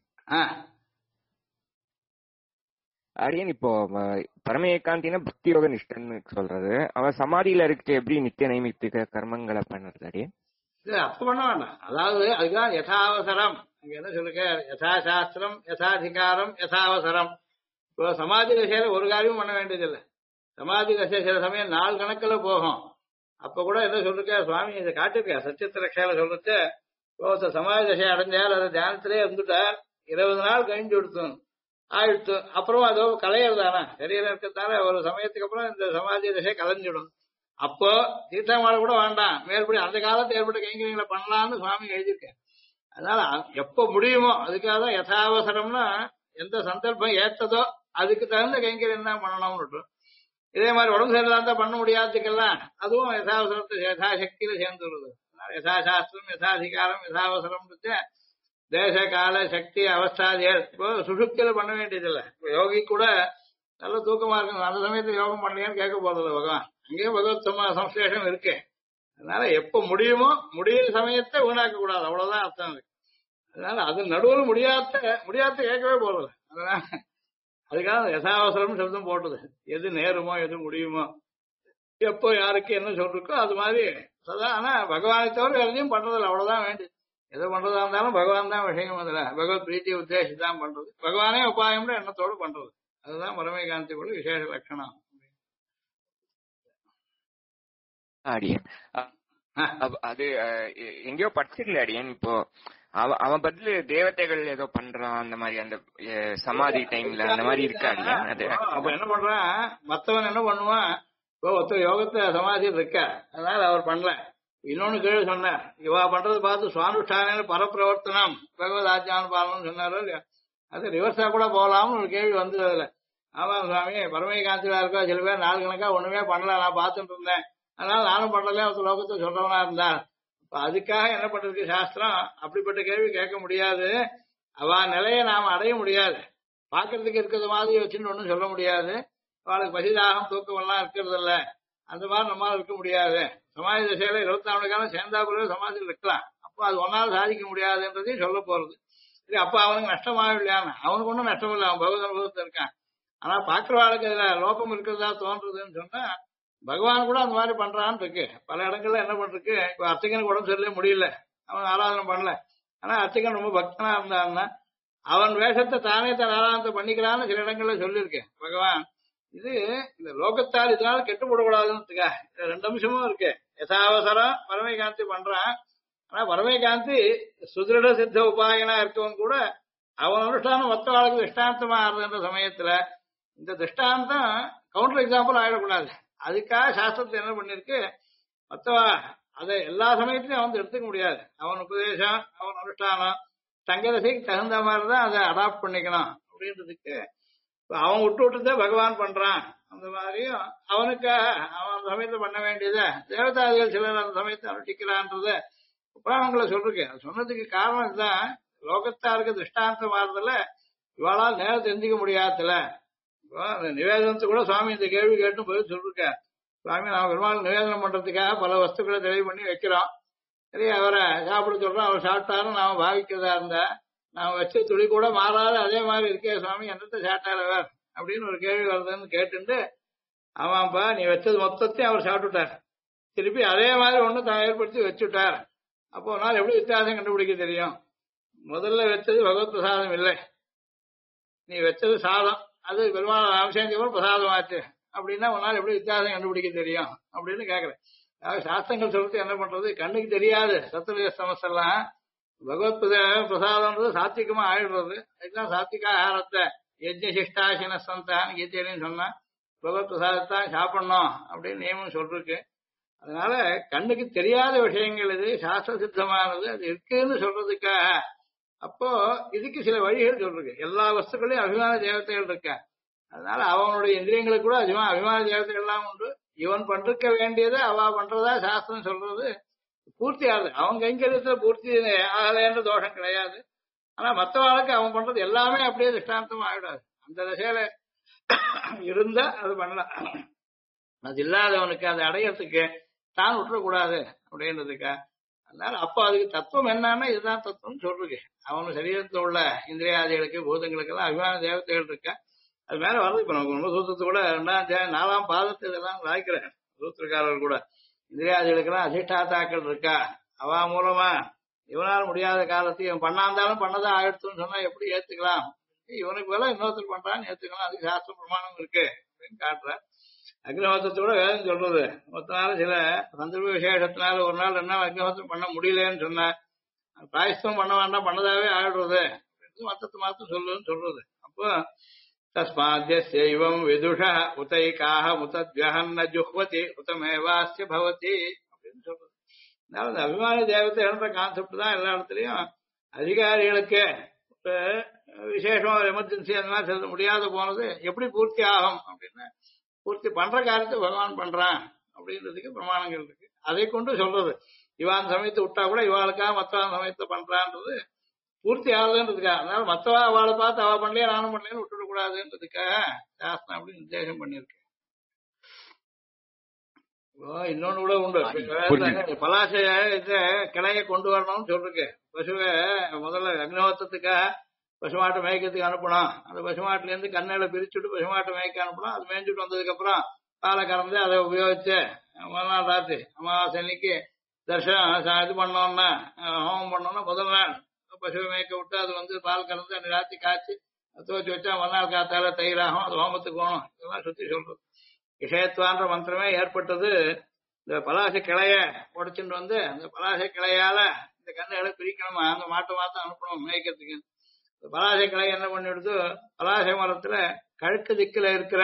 அடியன் இப்போ பரம ஏகாந்தினா பக்தி யோக நிஷ்டன்னு சொல்றது அவன் சமாதியில இருக்கு எப்படி நித்திய நைமித்திக கர்மங்களை பண்ணுறது அடியன் அப்ப பண்ண வேண்டாம் அதாவது அதுதான் யதாவசரம் அங்க என்ன சொல்லுங்க யதாசாஸ்திரம் யதாதிகாரம் யதாவசரம் இப்போ சமாதி தசையில ஒரு காரியமும் பண்ண வேண்டியதில்லை சமாதி தசை சில சமயம் நாள் கணக்குல போகும் அப்ப கூட என்ன சொல்லிருக்க சுவாமி இதை காட்டிருக்க சச்சித்திர ரக்ஷையில சொல்றது சமாதி தசை அடைஞ்சால் அதை தியானத்திலே இருந்துட்டார் 20 நாள் கழிஞ்சு கொடுத்தோம் ஆயிடுத்து அப்புறம் அதோ கலையிறதானா சரீரம் இருக்கிறதால ஒரு சமயத்துக்கு அப்புறம் இந்த சமாதி தசை கலைஞ்சிடும் அப்போ தீர்த்தமால கூட வேண்டாம் மேற்படி அந்த காலத்துல ஏற்பட்ட கைங்கரியங்களை பண்ணலாம்னு சுவாமி எழுதியிருக்கேன் அதனால எப்ப முடியுமோ அதுக்காக தான் யதாவசரம்னா எந்த சந்தர்ப்பம் ஏத்ததோ அதுக்கு தகுந்த கைங்கரியம் தான் பண்ணணும்னு இதே மாதிரி உடம்பு சரியில்லாம பண்ண முடியாதுக்கெல்லாம் அதுவும் யதாவசரத்தை யதாசக்தியில சேர்ந்து வருது யதாசாஸ்திரம் யதாதிகாரம் யதாவசரம் தேச கால சக்தி அவஸ்தாதிகள் இப்போ சுசுப்தியில பண்ண வேண்டியதில்லை இப்போ யோகி கூட நல்ல தூக்கமா இருக்கும் அந்த சமயத்துல யோகம் பண்ணலையான்னு கேட்க போறது பகவான் அங்கேயும் பகவத் சம்ஸ்லேஷம் இருக்கு அதனால எப்ப முடியுமோ முடியிற சமயத்தை வீணாக்க கூடாது அவ்வளவுதான் அர்த்தம் இருக்கு அதனால அது நடுவில் முடியாத கேட்கவே போறது அதனால அதுக்காக யதாவசரம் சப்தம் போட்டது எது நேருமோ எது முடியுமோ எப்போ யாருக்கு என்ன சொல்லிருக்கோ அது மாதிரி சதா ஆனா பகவானை தவிர எதையும் பண்றதில்ல அவ்வளவுதான் வேண்டியது எதை பண்றதா இருந்தாலும் பகவான் தான் விஷயம் அதுல பகவத் பிரீத்தி உத்தேசம் தான் பண்றது பகவானே உபாயம்னு எண்ணத்தோடு பண்றது அதுதான் பரமேகாந்தி கூட விசேஷ லட்சணம் அடியன் அது எங்கேயோ படிச்சிருக்கல அடியன் இப்போ அவன் பதிலு தேவதைகள் ஏதோ பண்றான் அந்த மாதிரி அந்த சமாதி டைம்ல அந்த மாதிரி இருக்கா அடியன் அது அப்ப என்ன பண்றான் மத்தவன் என்ன பண்ணுவான் இப்போ ஒருத்தர் யோகத்தை சமாதியில் இருக்க அதனால அவர் பண்ணல இன்னொன்னு கீழே சொன்னார் இவா பண்றது பார்த்து சுவானுஷ்டான பரப்பிரவர்த்தனம் பகவத் ஆச்சான பாலனம் சொன்னாரோ இல்லையா அது ரிவர்ஸா கூட போகலாம்னு ஒரு கேள்வி வந்தது அதுல ஆமா சுவாமி பரமேகாந்தியா இருக்கா சில பேர் நாலு கணக்கா ஒண்ணுமே பண்ணல நான் பார்த்துட்டு இருந்தேன் அதனால நானும் பண்ணல ஒரு லோகத்தை சொல்றவனா இருந்தார் இப்ப அதுக்காக என்ன பண்றதுக்கு சாஸ்திரம் அப்படிப்பட்ட கேள்வி கேட்க முடியாது அவ நிலையை நாம அடைய முடியாது பாக்குறதுக்கு இருக்கிறது மாதிரி வச்சுன்னு ஒண்ணும் சொல்ல முடியாது அவளுக்கு பசிதாகம் தூக்கம் எல்லாம் இருக்கிறது இல்ல அந்த மாதிரி நம்மளால இருக்க முடியாது சமாதி தசையில 24 காலம் சேர்ந்தா கூட சமாதியில் இருக்கலாம் அப்போ அது ஒன்னால சாதிக்க முடியாதுன்றதையும் சொல்ல போறது சரி அப்ப அவனுக்கு நஷ்டமாக இல்லையான்னு அவனுக்கு ஒன்றும் நஷ்டம் இல்லை அவன் பகவத் அனுபவத்தில் இருக்கான் ஆனா பாக்குறவாளுக்கு அதுல லோகம் இருக்கிறதா தோன்றதுன்னு சொன்னா பகவான் கூட அந்த மாதிரி பண்றான்னு இருக்கு பல இடங்கள்ல என்ன பண்றது இப்ப அர்ச்சகனுக்கு உடம்பு சரியில்லை முடியல அவன் ஆராதனை பண்ணல ஆனா அர்ச்சகன் ரொம்ப பக்தனா இருந்தான்னா அவன் வேஷத்தை தானே தன் ஆராதனத்தை பண்ணிக்கிறான்னு சில இடங்கள்ல சொல்லியிருக்கேன் பகவான் இது இந்த லோகத்தால் இதனால கெட்டுப்படக்கூடாதுன்னு ரெண்டு அம்சமும் இருக்கு யசாவசரம் பரமேகாந்தி பண்றான் ஆனா பரமேகாந்தி சுதிருட சித்த உபாயனா இருக்கவன் கூட அவன் அனுஷ்டானம் மொத்த வாழ்க்கை திருஷ்டாந்தமா ஆறுதுன்ற சமயத்துல இந்த திருஷ்டாந்தம் கவுண்டர் எக்ஸாம்பிள் ஆயிடக்கூடாது அதுக்காக சாஸ்திரத்தை என்ன பண்ணிருக்கு மொத்தவா அதை எல்லா சமயத்திலையும் அவன் எடுத்துக்க முடியாது அவன் உபதேசம் அவன் அனுஷ்டானம் தங்கதசைக்கு தகுந்த மாதிரிதான் அதை அடாப்ட் பண்ணிக்கணும் அப்படின்றதுக்கு அவன் விட்டுதான் பகவான் பண்றான் அந்த மாதிரியும் அவனுக்கு அவன் அந்த சமயத்தை பண்ண வேண்டியத தேவதாதிகள் சிலர் அந்த சமயத்தை அனுஷ்டிக்கிறான்றத புராணங்களை சொல்லிருக்கேன் சொன்னதுக்கு காரணம் இதுதான் லோகத்தாருக்கு திருஷ்டாந்தம் மாறுதல இவாளால் நேரம் தெரிஞ்சுக்க முடியாதுல நிவேதனத்தை கூட சுவாமி இந்த கேள்வி கேட்டு போய் சொல்லிருக்கேன் சுவாமி நாம பெருமாள் நிவேதனம் பண்றதுக்காக பல வஸ்துக்களை தெளிவு பண்ணி வைக்கிறோம் சரி அவரை சாப்பிட சொல்றோம் அவர் சாப்பிட்டாரும் நாம பாவிக்கிறதா இருந்தா நாம வச்ச துளி கூட மாறாத அதே மாதிரி இருக்கே சுவாமி என்னத்தை சாப்பிட்டாரவர் அப்படின்னு ஒரு கேள்வி வருதுன்னு கேட்டுட்டு ஆமாப்பா நீ வச்சது மொத்தத்தையும் அவர் சாப்பிட்டுட்டார் திருப்பி அதே மாதிரி ஒண்ணு தான் ஏற்படுத்தி வச்சுட்டார் அப்போ ஒரு நாள் எப்படி வித்தியாசம் கண்டுபிடிக்க தெரியும் முதல்ல வச்சது பகவத் பிரசாதம் இல்லை நீ வச்சது சாதம் அது பெருமாள் அபிஷேகம் பிரசாதம் ஆச்சு அப்படின்னா உன்னால எப்படி வித்தியாசம் கண்டுபிடிக்க தெரியும் அப்படின்னு கேக்குறேன். அதாவது சாஸ்திரங்கள் சொல்றது என்ன பண்றது, கண்ணுக்கு தெரியாது சத்துரிய சமஸ்தெல்லாம் பகவத் பிரசாதம்ன்றது சாத்விகமா ஆயிடுறது. அதுதான் சாத்விகா ஆகாரத்தை யஜ்ஞசிஷ்டாசின சந்தான்னு கீதையிலையும் சொன்னா பகவத் பிரசாதத்தான் சாப்பிடணும் அப்படின்னு நியமம் சொல்லிருக்கு. அதனால கண்ணுக்கு தெரியாத விஷயங்கள் இது சாஸ்திர சித்தமானது, அது இருக்குன்னு சொல்றதுக்காக அப்போ இதுக்கு சில வழிகள் சொல்றது. எல்லா வஸ்துக்களையும் அபிமான தேவதைகள் இருக்க, அதனால அவனுடைய இந்திரியங்களுக்கு கூட அபிமான தேவதைகள் எல்லாம் உண்டு. இவன் பண்றக்க வேண்டியதை அவ பண்றதா சாஸ்திரம் சொல்றது பூர்த்தி ஆகுது. அவன் கைங்கரியத்துல பூர்த்தி ஆகலைன்ற தோஷம் கிடையாது. ஆனா மற்றவாளுக்கு அவன் பண்றது எல்லாமே அப்படியே திஷ்டாந்தமா ஆகிடாது. அந்த திசையில இருந்தா அது பண்ணலாம். அது இல்லாதவனுக்கு அதை அடையறதுக்கு தான் விட்டுறக்கூடாது அப்படின்றதுக்கா. அதனால அப்ப அதுக்கு தத்துவம் என்னன்னா இதுதான் தத்துவம் சொல்றது. அவனு சரீரத்தில் உள்ள இந்திரியாதிகளுக்கு பூதங்களுக்கு எல்லாம் அபிமான தேவதைகள் இருக்கா. அது மேல வருது. இப்ப நமக்கு சூத்திரத்து கூட 4ஆம் பாதத்தை இதெல்லாம் வாய்க்கிறேன். சூத்திரக்காரர்கள் கூட இந்திரியாதிகளுக்கு எல்லாம் அதிஷ்டாத்தாக்கள் இருக்கா, அவ மூலமா இவனால் முடியாத காலத்துக்கு இவன் பண்ணாந்தாலும் பண்ணதான் ஆயிடுத்துன்னு சொன்னா எப்படி ஏத்துக்கலாம், இவனுக்கு வேலை இன்னொருத்தர் பண்றான்னு ஏத்துக்கலாம். அதுக்கு சாஸ்திர பிரமாணம் இருக்கு அப்படின்னு காட்டுற. அக்னிஹோத்திரத்தோட வேதம் சொல்றது மொத்த நாள் சில சந்தர்ப்ப விசேஷத்தினால ஒரு நாள் 2 நாள் அக்னிஹோத்திரம் பண்ண முடியலன்னு சொன்ன பிராயஸ்தம் பண்ண வேண்டாம் பண்ணதாவே ஆயிடுறது மொத்தத்தை மாத்தம் சொல்லுன்னு சொல்றது. அப்போ தஸ்மாத்யம் விதுஷ உதைக்காக முத்தத்யஹன்ன ஜுஹ்வதி உத்தமேவாஸ்ய பவதி அப்படின்னு சொல்றது. அதனால இந்த அபிமான தேவத்தை என்ற கான்செப்ட் தான் எல்லா இடத்துலயும் அதிகாரிகளுக்கு விசேஷம் எமர்ஜென்சி அந்த மாதிரி செல்ல முடியாத போனது எப்படி பூர்த்தி ஆகும் அப்படின்னா பூர்த்தி பண்ற காரியத்தை பகவான் பண்றான் அப்படின்றதுக்கு பிரமாணங்கள் இருக்கு. அதை கொண்டு சொல்றது இவான் சமயத்தை விட்டா கூட இவாளுக்காக மற்றவான் சமயத்தை பண்றான்றது பூர்த்தி ஆகுதுன்றதுக்காக. அதனால மற்றவா அவளை பார்த்து அவ பண்ணலையே நானும் பண்ணலேன்னு விட்டுவிட கூடாதுன்றதுக்காக சாஸ்திரம் அப்படி நிர்தேசம் பண்ணிருக்கு. இன்னொன்னு கூட உண்டு. பலாசைய கிளைய கொண்டு வரணும்னு சொல்லிருக்கு. பசுவை முதல்ல அக்னிஹோத்திரத்துக்காக பசுமாட்டை மேய்க்கிறதுக்கு அனுப்பணும். அந்த பசுமாட்டுல இருந்து கண்ணையில பிரிச்சுட்டு பசுமாட்டை மேய்க்க அனுப்பணும். அது மேய்ஞ்சுட்டு வந்ததுக்கு அப்புறம் பாலை கறந்து அதை உபயோகிச்சு முதல் ராத்திரி அமாவாசை அன்னைக்கு தர்ஷனம் இது பண்ணோம்னா ஹோமம் பண்ணோம்னா முதல் நாள் பசுவை மேய்க்க விட்டு அது பால் கறந்து அந்த ராத்திரி காய்ச்சி துவச்சி வச்சா மறுநாள் காத்தால தயிராகும். அது ஹோமத்துக்கு போகணும். இதெல்லாம் சுத்தி சொல்றது. விஷயத்துவான்ற மந்திரமே ஏற்பட்டது இந்த பலாசை கிளைய உடைச்சுட்டு அந்த பலாசை கிளையால இந்த கண்ணுகளை பிரிக்கணுமா, அந்த மாட்டை மாத்தம் அனுப்பணும் மேய்க்கிறதுக்கு. இந்த பலாசை கிளை என்ன பண்ணிடுது, பலாசை மரத்துல கிழக்கு திக்குல இருக்கிற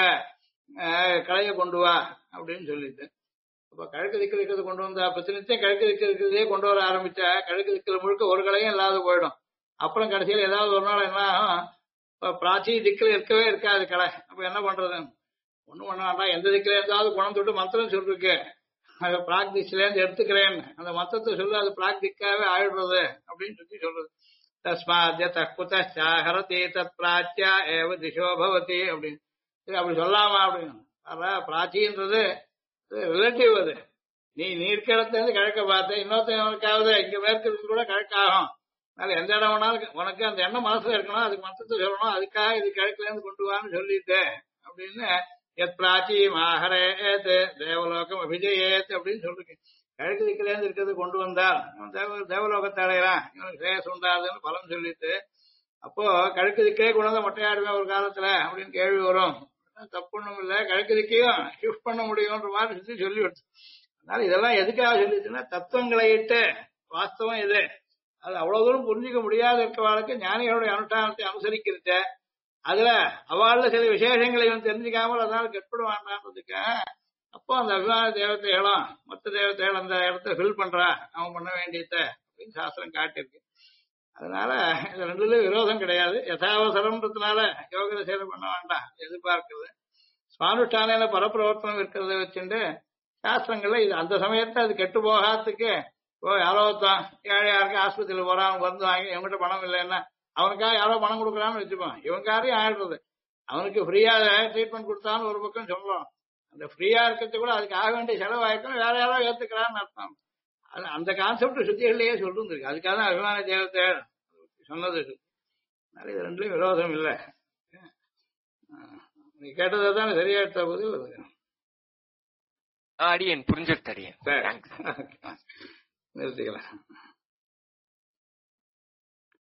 கிளைய கொண்டு வா அப்படின்னு சொல்லிட்டு அப்ப கிழக்கு திக்கில் இருக்கிறது கொண்டு வந்தா பிரச்சனை கிழக்கு திக்கு இருக்கிறதே கொண்டு வர ஆரம்பிச்சா கிழக்கு திக்கில் முழுக்க ஒரு கலையும் இல்லாத போயிடும். அப்புறம் கடைசியில் ஏதாவது ஒரு நாள் என்ன பிராச்சி திக்கில் இருக்கவே இருக்காது கலை. அப்ப என்ன பண்றது, ஒண்ணும் பண்ண வேண்டாம். எந்த திக்கில இருந்தாவது குணம் தொட்டு மந்திரம் சொல்லிருக்கு, அது பிராக் திக்ல இருந்து எடுத்துக்கிறேன் அந்த மந்திரத்தை சொல்லு, அது பிராக் திக்காவே ஆயிடுறது அப்படின்னு சொல்லி சொல்றது. தஸ்மாத்ய தக்குதரதி தத் பிராச்சியா ஏவ திசோ பவதி அப்படின்னு அப்படி சொல்லாமா அப்படின்னு. அதான் பிராச்சின்றது ரிலேட்டிவ். அது நீ இருக்கிற இடத்துல இருந்து கிழக்க பார்த்த இன்னொருத்தவனுக்காவது இங்க மேற்கிறது கூட கிழக்காகும். அதனால எந்த இடம் வேணாலும் உனக்கு அந்த எண்ணம் மனசுல இருக்கணும், அதுக்கு மொத்தத்தை சொல்லணும். அதுக்காக இது கிழக்குல இருந்து கொண்டு வான்னு சொல்லிட்டேன் அப்படின்னு எத் பிராச்சி மாஹரேத் தேவலோகம் அபிஜயேத் அப்படின்னு சொல்லிருக்கு. கிழக்கு திக்கில இருந்து இருக்கிறது கொண்டு வந்தால் தேவலோகத்தை அடையலாம், இவனுக்கு சேஸ் உண்டாதுன்னு பலன் சொல்லிட்டு அப்போ கிழக்கு திக்கே கொண்டு வந்த மொட்டையாடுவேன் ஒரு காலத்துல அப்படின்னு கேள்வி வரும். தப்பு ஒண்ணும் இல்லை, கிழக்கு திக்கையும் ஷிஃப்ட் பண்ண முடியும்ன்ற மாதிரி சுத்தி சொல்லி விடுச்சு. அதனால இதெல்லாம் எதுக்காக சொல்லிச்சுன்னா தத்துவங்களை இட்டு வாஸ்தவம் இது அது அவ்வளவு தூரம் புரிஞ்சிக்க முடியாத இருக்கவாளுக்கு ஞானிகளுடைய அனுஷ்டானத்தை அனுசரிக்கிறத அதுல அவள்ல சில விசேஷங்களை இவன் தெரிஞ்சுக்காமல் அதனால கெட்படுவான்றதுக்க அப்போ அந்த அபிமான தேவதைகளும் மொத்த தேவதைகள் அந்த இடத்த ஃபில் பண்றா அவன் பண்ண வேண்டியத அப்படின்னு சாஸ்திரம் காட்டியிருக்கு. அதனால இது ரெண்டுலயும் விரோதம் கிடையாது. யதாவசரம்ன்றதுனால யோக சேவை பண்ண வேண்டாம் எதிர்பார்க்கிறது. சுவானுஷ்டான பரப்பிரவர்த்தனம் இருக்கிறத வச்சுட்டு சாஸ்திரங்கள்ல இது அந்த சமயத்தை அது கெட்டு போகாததுக்கு யாரோ ஏழை யாருக்கு ஆஸ்பத்திரியில் போறான் வந்து வாங்கி எவங்கிட்ட பணம் இல்லைன்னா அவனுக்காக யாரோ பணம் கொடுக்குறான்னு வச்சுப்பான், இவங்காரையும் ஆயிடுறது. அவனுக்கு ஃப்ரீயா ட்ரீட்மெண்ட் கொடுத்தான்னு ஒரு பக்கம் சொல்றோம். அந்த ஃப்ரீயா இருக்கிறது கூட அதுக்கு ஆக வேண்டிய செலவாயிருக்கும், வேற யாரோ ஏத்துக்கிறான்னு அர்த்தம். அந்த கான்செப்ட் சுத்திகள்லயே சொல்லிருக்கு. அதுக்காக தான் அபிமான தேவத்தை சொன்னது. இது ரெண்டுலயும் விரோதம் இல்லை. நீ கேட்டதான் சரியா எடுத்த போது அடியன் புரிஞ்சிருத்தடியன் நிறுத்திக்கலாம்.